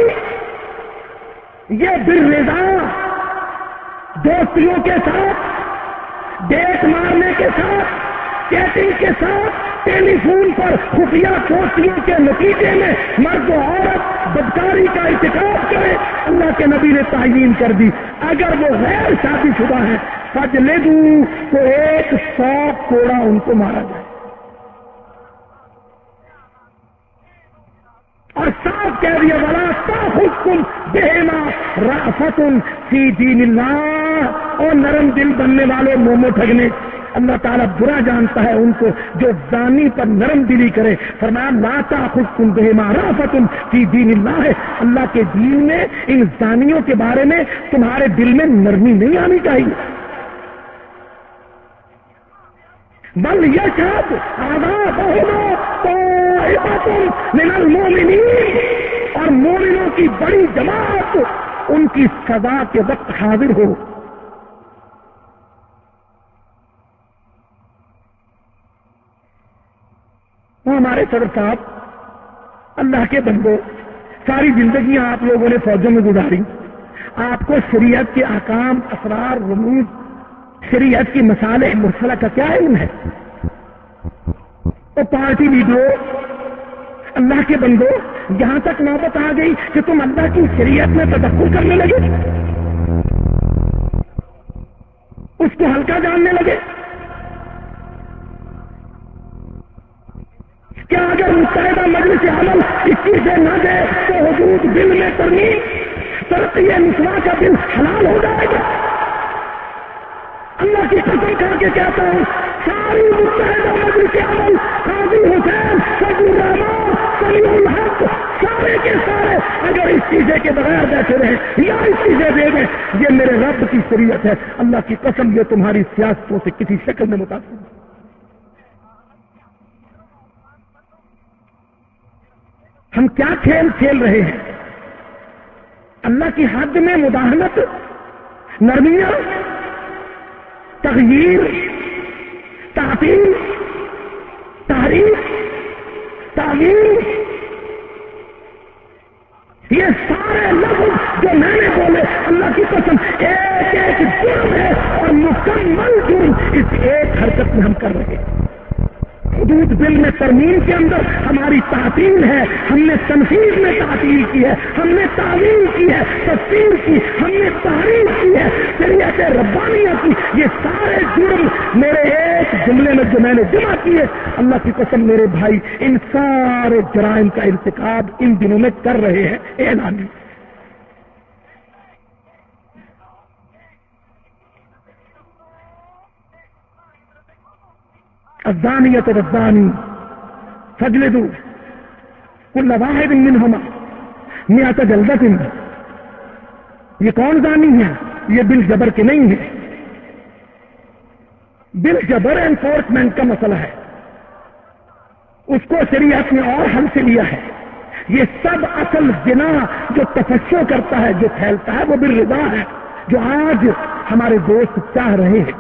یہ بالرضا دوستیوں کے ساتھ، ڈیٹ مارنے کے ساتھ، چیٹنگ کے ساتھ، ٹیلی فون پر خفیہ دوستیوں کے نتیجے میں مرد و عورت بدکاری کا ارتکاب کرے، اللہ کے نبی نے تعیین کر دی اگر وہ غیر شادی شدہ ہیں فاجلدوا تو ایک سو کوڑا ان کو مارا جائے۔ اور صاف کہہ دیا ولا تأخذکم بہما رأفۃ فی دین اللہ، اور نرم دل بننے والے مومو ٹھگنے، اللہ تعالیٰ برا جانتا ہے ان کو جو زانی پر نرم دلی کرے۔ فرمایا لا تأخذکم بہما رأفۃ فی دین اللہ، اللہ کے دین میں ان زانیوں کے بارے میں تمہارے دل میں نرمی نہیں آنی چاہیے۔ بل یشہد عذابہما طائفۃ من المؤمنین، اور مومنوں کی بڑی جماعت ان کی سزا کے وقت حاضر ہو۔ وہ ہمارے صدر صاحب اللہ کے بندو، ساری زندگیاں آپ لوگوں نے فوجوں میں گزاری، آپ کو شریعت کے احکام، اسرار، رموز، شریعت کی مصالح مرسلہ کا کیا علم ہے؟ تو پارٹی لیڈروں، اللہ کے بندو، یہاں تک نوبت آ گئی کہ تم اللہ کی شریعت میں تدخل کرنے لگے، اس کو ہلکا جاننے لگے۔ کیا اگر متحدہ مجلس عمل اکیس سے نہ دے تو حدود بل میں ترمیم، ترقی مسوا کا بل حلال ہو جائے گا؟ اللہ کی قسم کھا کے کہتا ہوں، ساری متحدہ مجلس عمل، قاضی حسین، فضل الرحمان، سمیع الحق، سارے کے سارے اگر اس چیزیں کے بغیر بیٹھے رہے یا اس چیزیں دے دیں، یہ میرے رب کی شریعت ہے، اللہ کی قسم یہ تمہاری سیاستوں سے کسی شکل میں متاثر نہیں۔ ہم کیا کھیل کھیل رہے ہیں؟ اللہ کی حد میں مداحنت، نرمیاں، تغییر، تعطیل، تحریف، تعویل، یہ سارے لفظ جو میں نے بولے اللہ کی قسم ایک ایک جرم ہے، اور مکمل جرم اس ایک حرکت میں ہم کر رہے ہیں۔ حدود بل میں ترمیم کے اندر ہماری تعطیل ہے، ہم نے تنفیذ میں تعطیل کی ہے، ہم نے تعویل کی ہے، تفسیر کی، ہم نے تحریف کی ہے، شریعت ربانیہ کی، یہ سارے جرم میرے ایک جملے میں جو میں نے جمع کیے، اللہ کی قسم میرے بھائی ان سارے جرائم کا ارتکاب ان دنوں میں کر رہے ہیں اعلانی۔ الزانیۃ والزانی فاجلدوا کل واحد منہما مئۃ جلدۃ۔ یہ کون زانی ہے؟ یہ بل جبر کے نہیں ہے، بل جبر انفورسمنٹ کا مسئلہ ہے، اس کو شریعت نے اور حل سے لیا ہے۔ یہ سب اصل زنا جو تفشو کرتا ہے، جو پھیلتا ہے، وہ بالرضا ہے، جو آج ہمارے دوست چاہ رہے ہیں۔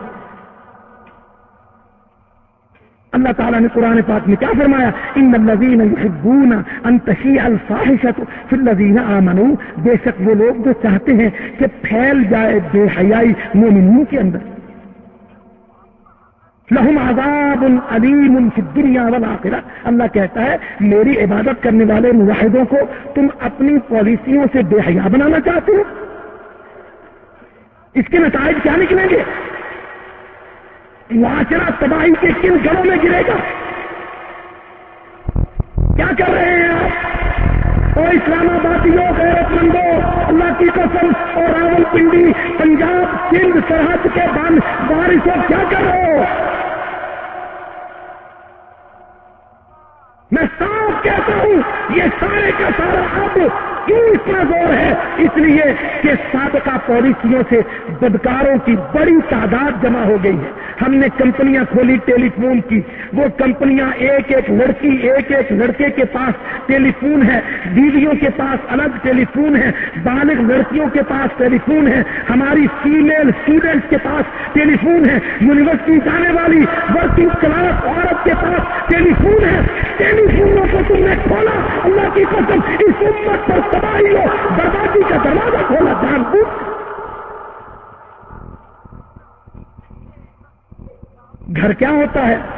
اللہ تعالیٰ نے قرآن پاک میں کیا فرمایا؟ ان الذین یحبون ان تشیع الفاحشۃ فی الذین آمنوا، بے شک وہ لوگ جو چاہتے ہیں کہ پھیل جائے بے حیائی مومنین کے اندر، لہم عذاب علیم فی الدنیا والآخرہ، اللہ کہتا ہے میری عبادت کرنے والے موحدوں کو تم اپنی پالیسیوں سے بے حیا بنانا چاہتے ہو، اس کے نتائج کیا نکلیں گے؟ معاشرہ تباہی کے کن گھروں میں گرے گا؟ کیا کر رہے ہیں آپ؟ اسلام آبادیوں غیرت مندوں اللہ کی قسم اور راول پنڈی پنجاب سندھ سرحد کے وارثوں کیا کر رہے ہو؟ میں صاف کہتا ہوں یہ سارے کا سارا اب کیوں اتنا زور ہے؟ اس لیے کہ سابقہ پالیسیوں سے بدکاروں کی بڑی تعداد جمع ہو گئی ہے. ہم نے کمپنیاں کھولی ٹیلی فون کی، وہ کمپنیاں ایک ایک لڑکی ایک ایک لڑکے کے پاس ٹیلی فون ہے، بیویوں کے پاس الگ ٹیلی فون ہے، بالغ لڑکیوں کے پاس ٹیلی فون ہے، ہماری فیمیل اسٹوڈنٹ کے پاس ٹیلی فون ہے، یونیورسٹی جانے والی ورکنگ کلاس عورت کے پاس ٹیلی فون ہے. ٹیلی فونوں کو تم نے کھولا، اللہ کی قسم اس امت پر تباہی ہو بربادی کا دروازہ کھولا جان بوجھ. گھر کیا ہوتا ہے؟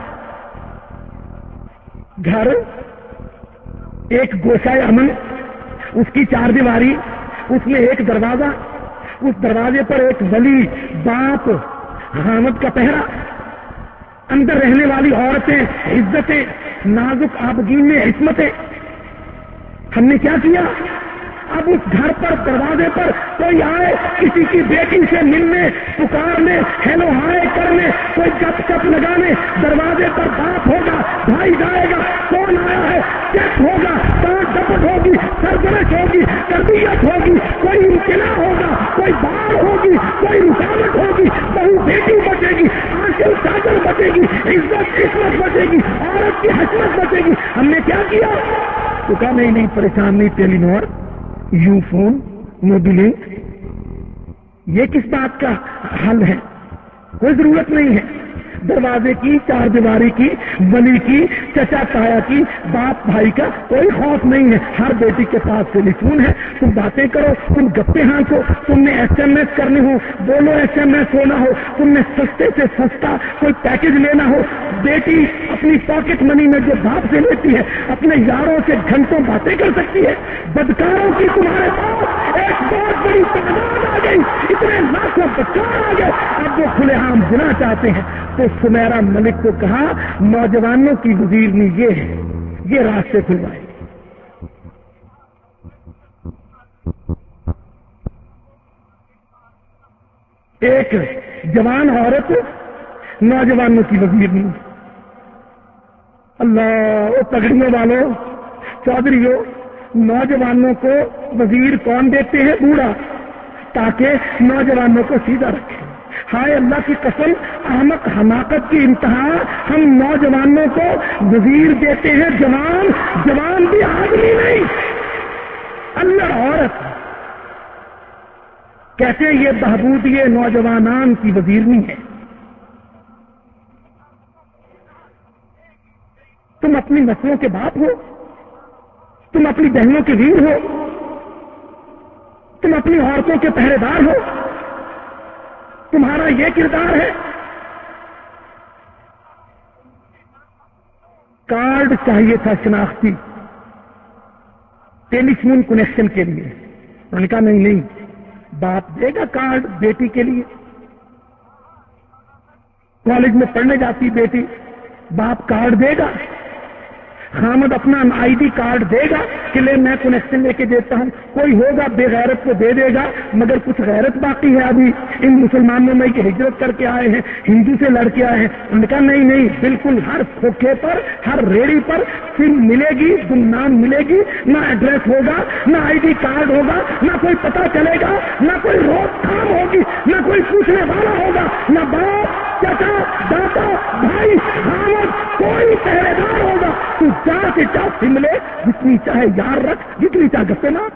گھر ایک گوشہ امن، اس کی چار دیواری، اس میں ایک دروازہ، اس دروازے پر ایک ولی باپ حامد کا پہرا، اندر رہنے والی عورتیں عزتیں، نازک آبگین میں عصمتیں. ہم نے کیا کیا؟ اب اس گھر پر دروازے پر کوئی آئے کسی کی بیٹی سے ملنے، پکارنے، ہیلو ہائے کرنے، کوئی گپ شپ لگانے، دروازے پر باپ ہوگا، بھائی جائے گا، کون آیا ہے چیک ہوگا، ڈانٹ ڈپٹ ہوگی، سرگرش ہوگی، تربیت ہوگی، کوئی امتناع ہوگا، کوئی باڑ ہوگی، کوئی رکاوٹ ہوگی، بہو بیٹی بچے گی، آنچل چادر بچے گی، عزت عصمت بچے گی، عورت کی حسمت بچے گی. ہم نے کیا کیا؟ تو کہا نہیں نہیں پریشان نہیں، Telenor, Ufone, Mobilink, یہ کس بات کا حل ہے؟ کوئی ضرورت نہیں ہے. دروازے کی، چار دیواری کی، ولی کی، چچا تایا کی، باپ بھائی کا کوئی خوف نہیں ہے. ہر بیٹی کے پاس ٹیلی فون ہے. تم باتیں کرو، تم گپے ہانکو، تم نے ایس ایم ایس کرنے ہو، بولو ایس ایم ایس ہونا ہو، تم نے سستے سے سستا کوئی پیکج لینا ہو، بیٹی اپنی پاکٹ منی میں جو باپ سے لیتی ہے اپنے یاروں سے گھنٹوں باتیں کر سکتی ہے. بدکاروں کی تمہارے پاس ایک بہت بڑی تعداد آ گئی، اتنے لاکھوں بدکار آ گئے. اب وہ کھلے عام جنا چاہتے ہیں. تو سمیرا ملک کو کہا نوجوانوں کی وزیرنی یہ ہے، یہ راستے کھلوائے. ایک جوان عورت نوجوانوں کی وزیرنی. اللہ، او پگڑیوں والوں، چودھریوں، نوجوانوں کو وزیر کون دیتے ہیں؟ بوڑھا، تاکہ نوجوانوں کو سیدھا رکھے. ہائے اللہ کی قسم، احمق حماقت کی انتہا، ہم نوجوانوں کو وزیر دیتے ہیں. جوان جوان بھی آدمی نہیں، اللہ عورت. کہتے ہیں یہ بہبود یہ نوجوانان کی وزیرنی ہے. تم اپنی نسلوں کے باپ ہو، تم اپنی بہنوں کے ویر ہو، تم اپنی عورتوں کے پہرے دار ہو، تمہارا یہ کردار ہے. کارڈ چاہیے تھا شناختی ٹیلی فون کنیکشن کے لیے. انہوں نے کہا نہیں نہیں، باپ دے گا کارڈ بیٹی کے لیے. کالج میں پڑھنے جاتی بیٹی، باپ کارڈ دے گا. خامد اپنا آئی ڈی کارڈ دے گا کہ لے میں کنیکشن لے کے دیتا ہوں. کوئی ہوگا بے غیرت کو دے دے گا، مگر کچھ غیرت باقی ہے ابھی ان مسلمانوں میں کہ ہجرت کر کے آئے ہیں، ہندو سے لڑ کے آئے ہیں. انہوں نے کہا نہیں نہیں، بالکل ہر کھوکھے پر، ہر ریڑھی پر سم ملے گی، گمنام ملے گی، نہ ایڈریس ہوگا، نہ آئی ڈی کارڈ ہوگا، نہ کوئی پتہ چلے گا، نہ کوئی روک تھام ہوگی، نہ کوئی پوچھنے والا ہوگا، نہ باپ، چچا، دادا، بھائی، خامد، کوئی پہرے دار ہوگا. تو جا کے جا سم لے، جتنی چاہے یار رکھ، جتنی چاہے گپے مار.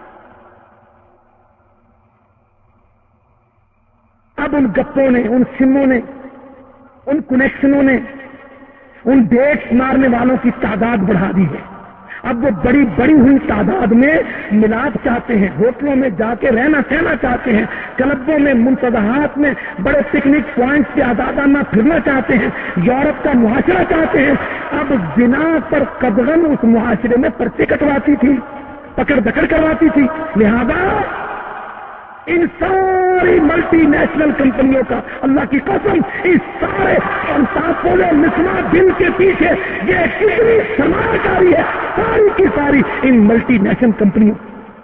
اب ان گپوں نے، ان سموں نے، ان کنیکشنوں نے ان ڈیٹس مارنے والوں کی تعداد بڑھا دی ہے. اب وہ بڑی بڑی ہوئی تعداد میں ملاپ چاہتے ہیں، ہوٹلوں میں جا کے رہنا سہنا چاہتے ہیں، کلبوں میں، منتزہات میں، بڑے پکنک پوائنٹس پہ آزادانہ پھرنا چاہتے ہیں، یورپ کا معاشرہ چاہتے ہیں. اب زنا پر قدغن اس معاشرے میں پرچے کٹواتی تھی، پکڑ دکڑ کرواتی تھی. لہذا انسان ساری ملٹی نیشنل کمپنیوں کا اللہ کی قسم اس سارے انصافوں مسما بل کے پیچھے یہ کتنی سرمایہ کاری ہے ساری کی ساری ان ملٹی نیشنل کمپنیوں.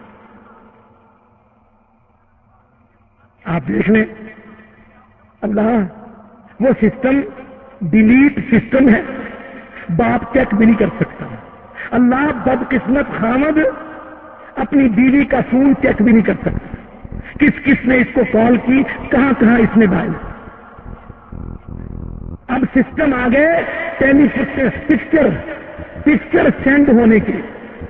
آپ دیکھ لیں اللہ وہ سسٹم ڈیلیٹ سسٹم ہے, باپ چیک بھی نہیں کر سکتا. اللہ بدقسمت خامد اپنی بیوی کا فون چیک بھی نہیں کر سکتا, کس کس نے اس کو کال کی, کہاں کہاں اس نے ڈائل. اب سسٹم آ گئے ٹیلی پکچر پکچر سینڈ ہونے کے.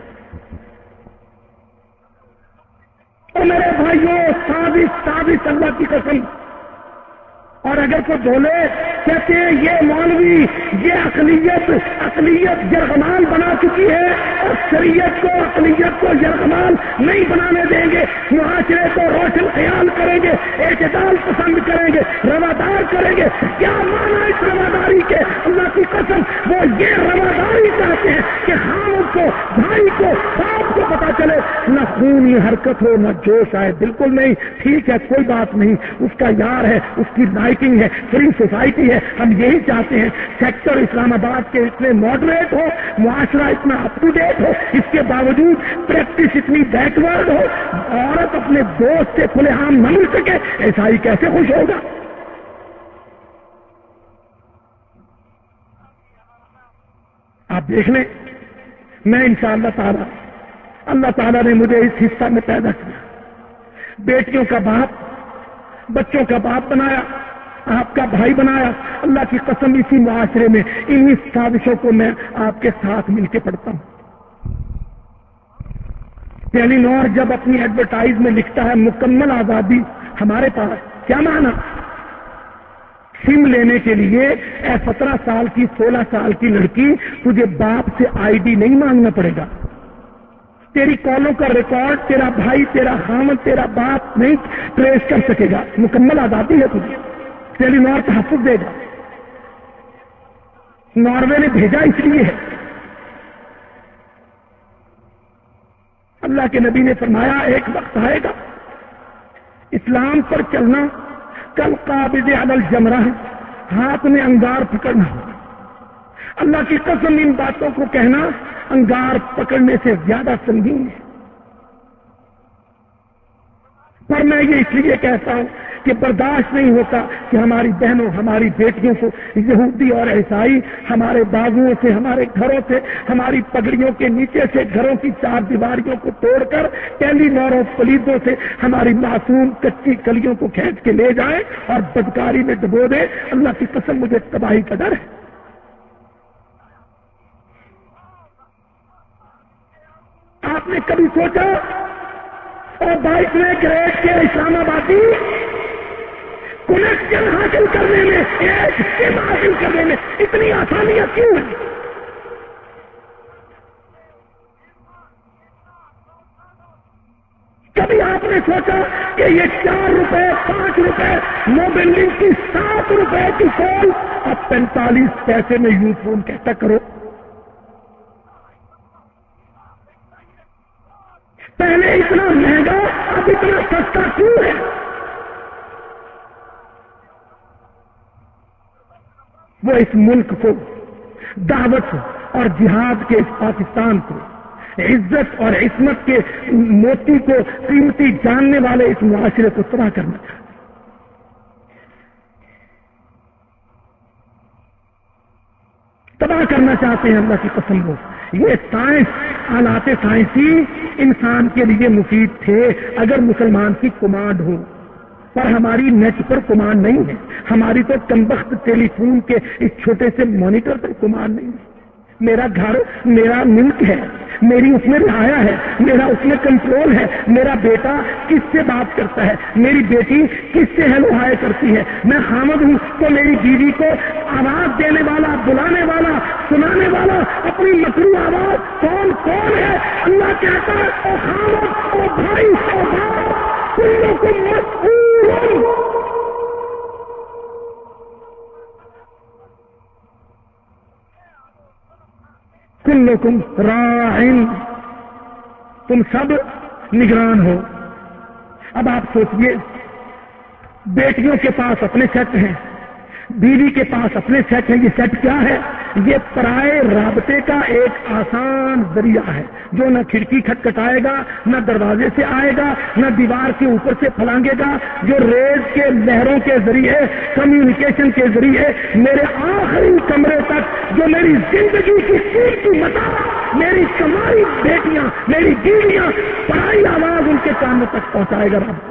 اور میرے بھائیوں سازش سازش اللہ کی قسم. اور اگر کوئی بولے کہتے ہیں یہ مولوی یہ اقلیت اقلیت یرغمال بنا چکی ہے اور شریعت کو اقلیت کو یرغمال نہیں بنانے دیں گے, معاشرے کو روشن خیال کریں گے, اعتدال پسند کریں گے, روادار کریں گے. کیا مانا اس رواداری کے؟ اللہ کی قسم وہ یہ رواداری چاہتے ہیں کہ خامد کو بھائی کو باپ کو پتا چلے نہ خونی حرکت ہو نہ جوش آئے. بالکل نہیں, ٹھیک ہے کوئی بات نہیں, اس کا یار ہے, اس کی لائٹنگ ہے, فری سوسائٹی ہے. ہم یہی چاہتے ہیں سیکٹر اسلام آباد کے اتنے ماڈریٹ ہو, معاشرہ اتنا اپ ٹو ڈیٹ ہو, اس کے باوجود پریکٹس اتنی بیکورڈ ہو, عورت اپنے دوست سے کھلے عام نہ مل سکے. عیسائی کیسے خوش ہوگا؟ آپ دیکھ لیں. میں انشاءاللہ تعالی اللہ تعالیٰ نے مجھے اس حصہ میں پیدا کیا, بیٹیوں کا باپ بچوں کا باپ بنایا, آپ کا بھائی بنایا. اللہ کی قسم اسی معاشرے میں انہی سازشوں کو میں آپ کے ساتھ مل کے پڑھتا ہوں. ٹیلی نور جب اپنی ایڈورٹائز میں لکھتا ہے مکمل آزادی ہمارے پاس, کیا مانا؟ سم لینے کے لیے اے سترہ سال کی سولہ سال کی لڑکی تجھے باپ سے آئی ڈی نہیں مانگنا پڑے گا. تیری کالوں کا ریکارڈ تیرا بھائی تیرا خامد تیرا باپ نہیں ٹریس کر سکے گا. مکمل آزادی ہے تجھے. ٹیلی نور تحفظ دے گا. ناروے نے بھیجا اس لیے ہے. اللہ کے نبی نے فرمایا ایک وقت آئے گا اسلام پر چلنا کل قابض علی الجمرہ, ہاتھ میں انگار پکڑنا. اللہ کی قسم ان باتوں کو کہنا انگار پکڑنے سے زیادہ سنگین ہے. پر میں یہ اس لیے کہتا ہوں کہ برداشت نہیں ہوتا کہ ہماری بہنوں ہماری بیٹیوں کو یہودی اور عیسائی ہمارے بازوؤں سے ہمارے گھروں سے ہماری پگڑیوں کے نیچے سے گھروں کی چار دیواریوں کو توڑ کر ٹیلی نوروں پلیدوں سے ہماری معصوم کچی کلیوں کو کھینچ کے لے جائیں اور بدکاری میں ڈبو دیں. اللہ کی قسم مجھے تباہی کا ڈر ہے. آپ نے کبھی سوچا اور بائیسویں گریڈ کے اسلام آبادی کنیکشن حاصل کرنے میں ایک سم حاصل کرنے میں اتنی آسانیاں کیوں ہیں؟ کبھی آپ نے سوچا کہ یہ چار روپے پانچ روپے موبائل لنک کی سات روپے کی کال اب پینتالیس پیسے میں یو فون کہتا کرو. پہلے اتنا مہنگا اب اتنا سستا کیوں ہے؟ وہ اس ملک کو دعوت اور جہاد کے اس پاکستان کو عزت اور عصمت کے موتی کو قیمتی جاننے والے اس معاشرے کو تباہ کرنا چاہتے. تباہ کرنا چاہتے ہیں اللہ کی قسم. وہ یہ سائنس آلات سائنسی انسان کے لیے مفید تھے اگر مسلمان کی کمانڈ ہو, پر ہماری نیٹ پر کمانڈ نہیں ہے. ہماری تو کمبخت ٹیلی فون کے اس چھوٹے سے مانیٹر پر کمانڈ نہیں ہے. میرا گھر میرا ملک ہے, میری اس میں رعایا ہے, میرا اس میں کنٹرول ہے. میرا بیٹا کس سے بات کرتا ہے, میری بیٹی کس سے ہیلو ہائے کرتی ہے. میں خامد ہوں تو میری بیوی کو آواز دینے والا, بلانے والا, سنانے والا, اپنی مکرو آواز کون کون ہے؟ اللہ کہتا ہے او خامد او بھائی او باپ کلوں کو مسئول. کلکم راعٍ, تم سب نگران ہو. اب آپ سوچئے بیٹیوں کے پاس اپنے سیٹ ہیں، بیوی کے پاس اپنے سیٹ ہیں. یہ سیٹ کیا ہے؟ یہ پرائے رابطے کا ایک آسان ذریعہ ہے جو نہ کھڑکی کھٹکھٹائے گا، نہ دروازے سے آئے گا، نہ دیوار کے اوپر سے پھلانگے گا، جو ریز کے لہروں کے ذریعے، کمیونیکیشن کے ذریعے میرے آخری کمرے تک، جو میری زندگی کی قیمتی متاع، میری کمائی بیٹیاں، میری بیویاں، پرائی آواز ان کے کانوں تک پہنچائے گا. رب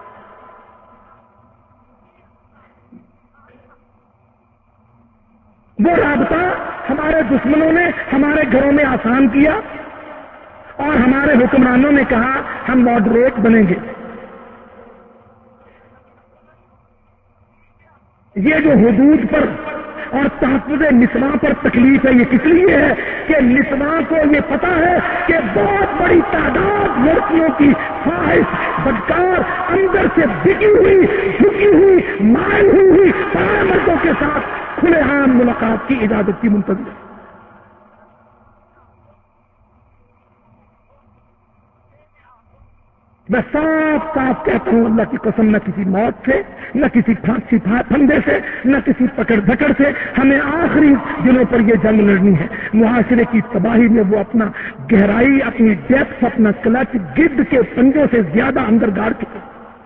وہ رابطہ ہمارے دشمنوں نے ہمارے گھروں میں آسان کیا اور ہمارے حکمرانوں نے کہا ہم ماڈریٹ بنیں گے. یہ جو حدود پر اور تحفظ نسواں پر تکلیف ہے، یہ کس لیے ہے کہ نسواں کو یہ پتا ہے کہ بہت بڑی تعداد لڑکیوں کی خواہش بدکار اندر سے بکی ہوئی، جھکی ہوئی، مائل ہوئی ہوئی پرائے مردوں کے ساتھ کھلے عام ملاقات کی اجازت کی منتظر ہے. میں صاف صاف کہتا ہوں اللہ کی قسم، نہ کسی موت سے، نہ کسی پھانسی پھندے سے، نہ کسی پکڑ دھکڑ سے ہمیں آخری دنوں پر یہ جنگ لڑنی ہے. معاشرے کی تباہی میں وہ اپنا گہرائی، اپنی ڈیپتھ، اپنا کلچ گدھ کے پنجوں سے زیادہ اندر گاڑ چکے.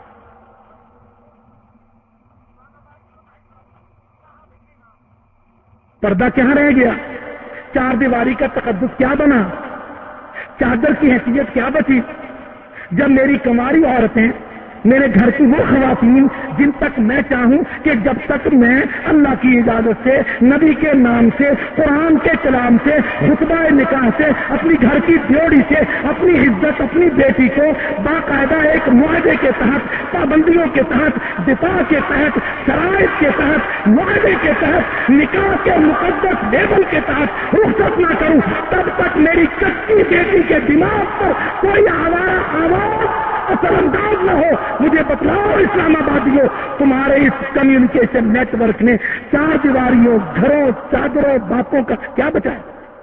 پردہ کہاں رہ گیا؟ چار دیواری کا تقدس کیا بنا؟ چادر کی حیثیت کیا بچی؟ جب میری کنواری عورتیں، میرے گھر کی وہ خواتین جن تک میں چاہوں کہ جب تک میں اللہ کی اجازت سے، نبی کے نام سے، قرآن کے کلام سے، خطبہ نکاح سے، اپنی گھر کی ڈیوڑی سے اپنی عزت، اپنی بیٹی کو باقاعدہ ایک معاہدے کے تحت، پابندیوں کے تحت، دفاع کے تحت، شرائط کے تحت، معاہدے کے تحت، نکاح کے مقدس لیبل کے تحت رخصت نہ کروں، تب تک میری کچی بیٹی کے دماغ پر کوئی آوارہ آواز اثر انداز نہ ہو. مجھے بتلاؤ اسلام آبادیوں، تمہارے اس کمیونیکیشن نیٹ ورک نے چار دیواریوں، گھروں، چادروں، باپوں کا کیا بچایا؟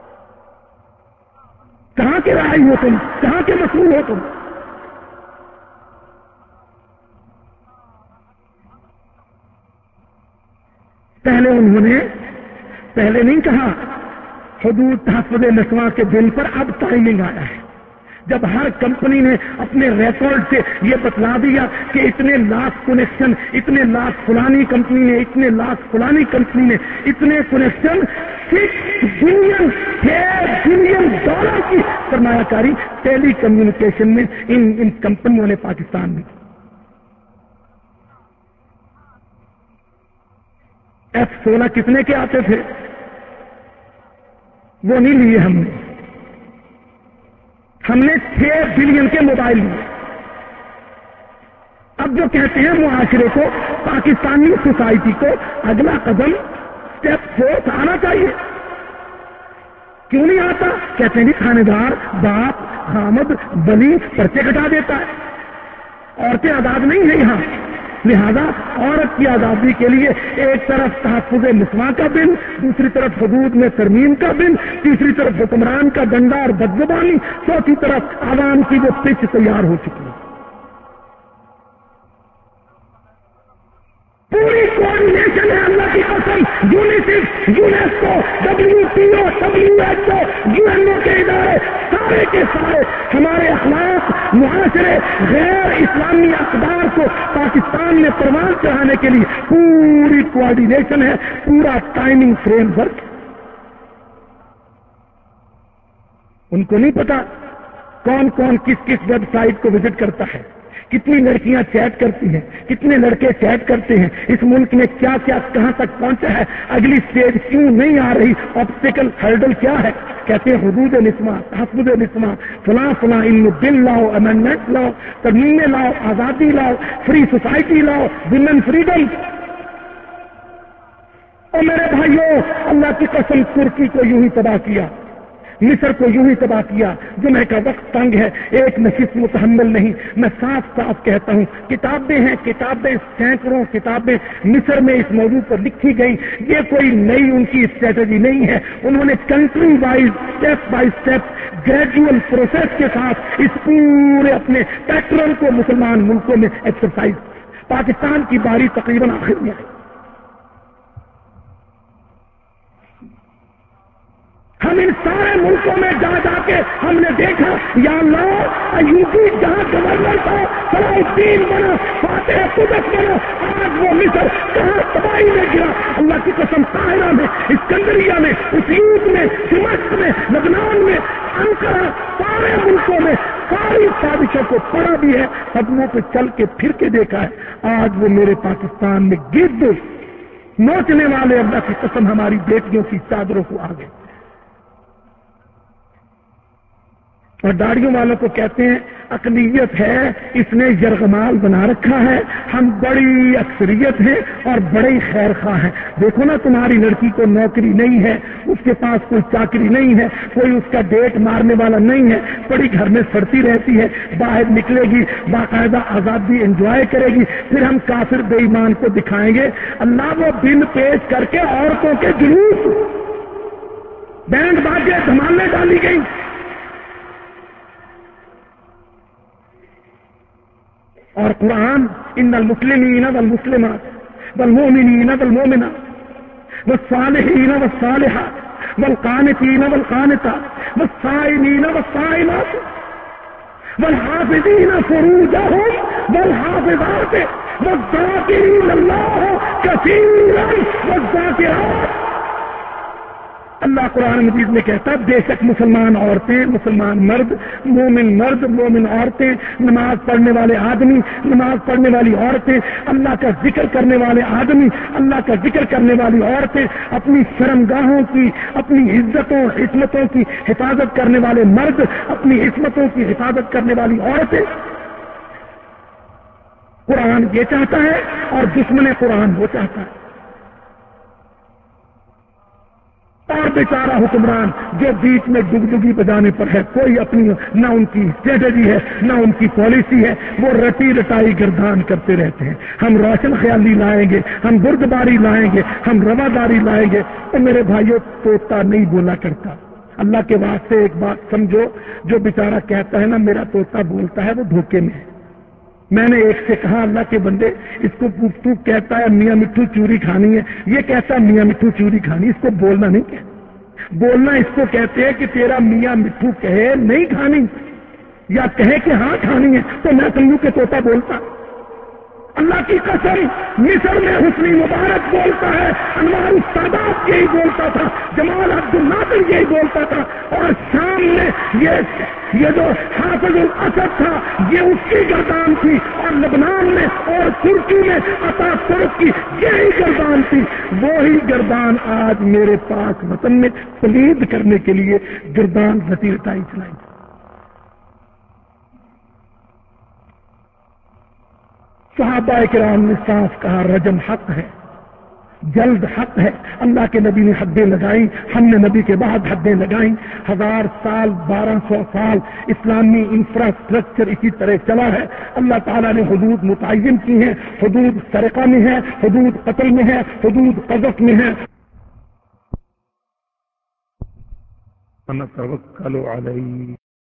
کہاں کے راعی ہو تم؟ کہاں کے مسئول ہو تم؟ پہلے انہوں نے پہلے نہیں کہا حدود تحفظ نسواں کے دن پر اب ٹائمنگ آیا ہے جب ہر کمپنی نے اپنے ریکارڈ سے یہ بتلا دیا کہ اتنے لاکھ کنیکشن، اتنے لاکھ فلانی کمپنی نے، اتنے لاکھ فلانی کمپنی نے، اتنے کنیکشن، سکس بلین چھ بلین ڈالر کی سرمایہ کاری ٹیلی کمیونیکیشن میں ان ان کمپنیوں نے پاکستان میں. ایف سولہ کتنے کے آتے تھے؟ وہ نہیں لیے ہم نے ہم نے چھ بلین کے موبائل لیے. اب جو کہتے ہیں معاشرے کو، پاکستانی سوسائٹی کو اگلا قدم اسٹیپ فورتھ آنا چاہیے. کیوں نہیں آتا؟ کہتے ہیں کہ تھانے دار باپ خامد بلی پرچے کٹا دیتا ہے. عورتیں آزاد نہیں ہیں یہاں، لہذا عورت کی آزادی کے لیے ایک طرف تحفظ نسواں کا بل، دوسری طرف حدود میں ترمیم کا بل، تیسری طرف حکمران کا ڈنڈا اور بدزبانی، چوتھی طرف عوام کی وہ پچ تیار ہو چکی ہے. پوری کوآرڈینیشن ہے اللہ کی قسم. UNICEF, UNESCO, W T O, W H O, U N O کے ادارے سارے کے سارے ہمارے اخلاق، معاشرے، غیر اسلامی اقدار کو پاکستان میں پروان چڑھانے کے لیے پوری کوآرڈینیشن ہے، پورا ٹائمنگ فریم ورک. ان کو نہیں پتا کون کون کس کس ویب سائٹ کو وزٹ کرتا ہے، کتنی لڑکیاں چیٹ کرتی ہیں، کتنے لڑکے چیٹ کرتے ہیں، اس ملک میں کیا کیا کہاں تک پہنچا ہے، اگلی سٹیج کیوں نہیں آ رہی، آبسٹیکل ہرڈل کیا ہے. کہتے ہیں حدود نسواں، تحفظ نسواں، فلاں فلاں، ان میں بل لاؤ، امینڈمنٹ لاؤ، ترمیمیں لاؤ، آزادی لاؤ، فری سوسائٹی لاؤ، ویمن فریڈم. اور میرے بھائیوں، اللہ کی قسم ترکی کو یوں ہی تباہ کیا، مصر کو یوں ہی تباہ کیا. جمعہ کا وقت تنگ ہے، ایک نشست متحمل نہیں. میں صاف صاف کہتا ہوں، کتابیں ہیں، کتابیں سینکڑوں کتابیں مصر میں اس موضوع پر لکھی گئی. یہ کوئی نئی ان کی اسٹریٹجی نہیں ہے. انہوں نے country wise, step by step, gradual process کے ساتھ اس پورے اپنے پیٹرن کو مسلمان ملکوں میں ایکسرسائز. پاکستان کی باری تقریباً آخر میں ہے. ہم ان سارے ملکوں میں جا جا کے ہم نے دیکھا یا اللہ ایوبی جہاں گورنر تھا صلاح الدین بنا فاتح قدس بنا آج وہ مصر کہاں تباہی میں گرا. اللہ کی قسم قاہرہ میں اسکندریہ میں اسیوط میں دمشق میں لبنان میں انقرہ سارے ملکوں میں ساری سازشوں کو پڑھا بھی ہے قدموں پہ چل کے پھر کے دیکھا ہے. آج وہ میرے پاکستان میں گرد نوچنے والے اللہ کی قسم ہماری بیٹیوں کی چادروں کو آ گئے. اور داڑیوں والوں کو کہتے ہیں اقلیت ہے اس نے یرغمال بنا رکھا ہے, ہم بڑی اکثریت ہیں اور بڑے خیر خواہ ہیں. دیکھو نا تمہاری لڑکی کو نوکری نہیں ہے, اس کے پاس کوئی چاکری نہیں ہے, کوئی اس کا ڈیٹ مارنے والا نہیں ہے, بڑی گھر میں سڑتی رہتی ہے, باہر نکلے گی باقاعدہ آزادی انجوائے کرے گی, پھر ہم کافر بے ایمان کو دکھائیں گے. اللہ وہ بن پیش کر کے عورتوں کے جلوس بینڈ باجے دھمالیں ڈالی گئی. اور قرآن ان المسلمین والمسلمات والمؤمنین والمؤمنات والصالحین والصالحات والقانتین والقانتات والصائمین والصائمات والحافظین فروجہم والحافظات والذاکرین اللہ کثیرا والذاکرات. اللہ قرآن مجید میں کہتا ہے بے شک مسلمان عورتیں, مسلمان مرد, مومن مرد, مومن عورتیں, نماز پڑھنے والے آدمی, نماز پڑھنے والی عورتیں, اللہ کا ذکر کرنے والے آدمی, اللہ کا ذکر کرنے والی عورتیں, اپنی شرمگاہوں کی, اپنی عزتوں عصمتوں کی حفاظت کرنے والے مرد, اپنی عصمتوں کی حفاظت کرنے والی عورتیں. قرآن یہ چاہتا ہے اور دشمن قرآن وہ چاہتا ہے. اور بیچارہ حکمران جو بیچ میں ڈگڈگی بجانے پر ہے, کوئی اپنی نہ ان کی اسٹریٹجی ہے نہ ان کی پالیسی ہے, وہ رٹی رٹائی گردان کرتے رہتے ہیں. ہم روشن خیالی لائیں گے, ہم بردباری لائیں گے, ہم رواداری لائیں گے. تو میرے بھائیوں طوطا نہیں بولا کرتا. اللہ کے واسطے ایک بات سمجھو, جو بیچارہ کہتا ہے نا میرا طوطا بولتا ہے, وہ دھوکے میں ہے. میں نے ایک سے کہا اللہ کے بندے اس کو تو کہتا ہے میاں مٹھو چوری کھانی ہے, یہ کہتا ہے میاں مٹھو چوری کھانی, اس کو بولنا نہیں کہتا. بولنا اس کو کہتے ہیں کہ تیرا میاں مٹھو کہے نہیں کھانی یا کہے کہ ہاں کھانی ہے تو میں سمجھوں کہ طوطا بولتا. اللہ کی قسم مصر میں حسنی مبارک بولتا ہے, انوار السادات یہی بولتا تھا, جمال عبد الناصر یہی بولتا تھا, اور شام میں یہ یہ جو حافظ الاسد تھا یہ اس کی گردان تھی, اور لبنان میں اور ترکی میں عطا ترک کی یہی گردان تھی. وہی گردان آج میرے پاس وطن میں پلید کرنے کے لیے گردان رتی رٹائی چلائی. صحابہ کرام نے صاف کہا رجم حق ہے, جلد حق ہے. اللہ کے نبی نے حدیں لگائیں, ہم نے نبی کے بعد حدیں لگائیں. ہزار سال بارہ سو سال اسلامی انفراسٹرکچر اسی طرح چلا ہے. اللہ تعالیٰ نے حدود متعین کی ہیں, حدود سرقہ میں ہے, حدود قتل میں ہے, حدود قذف میں ہے. ونتوکل علیہ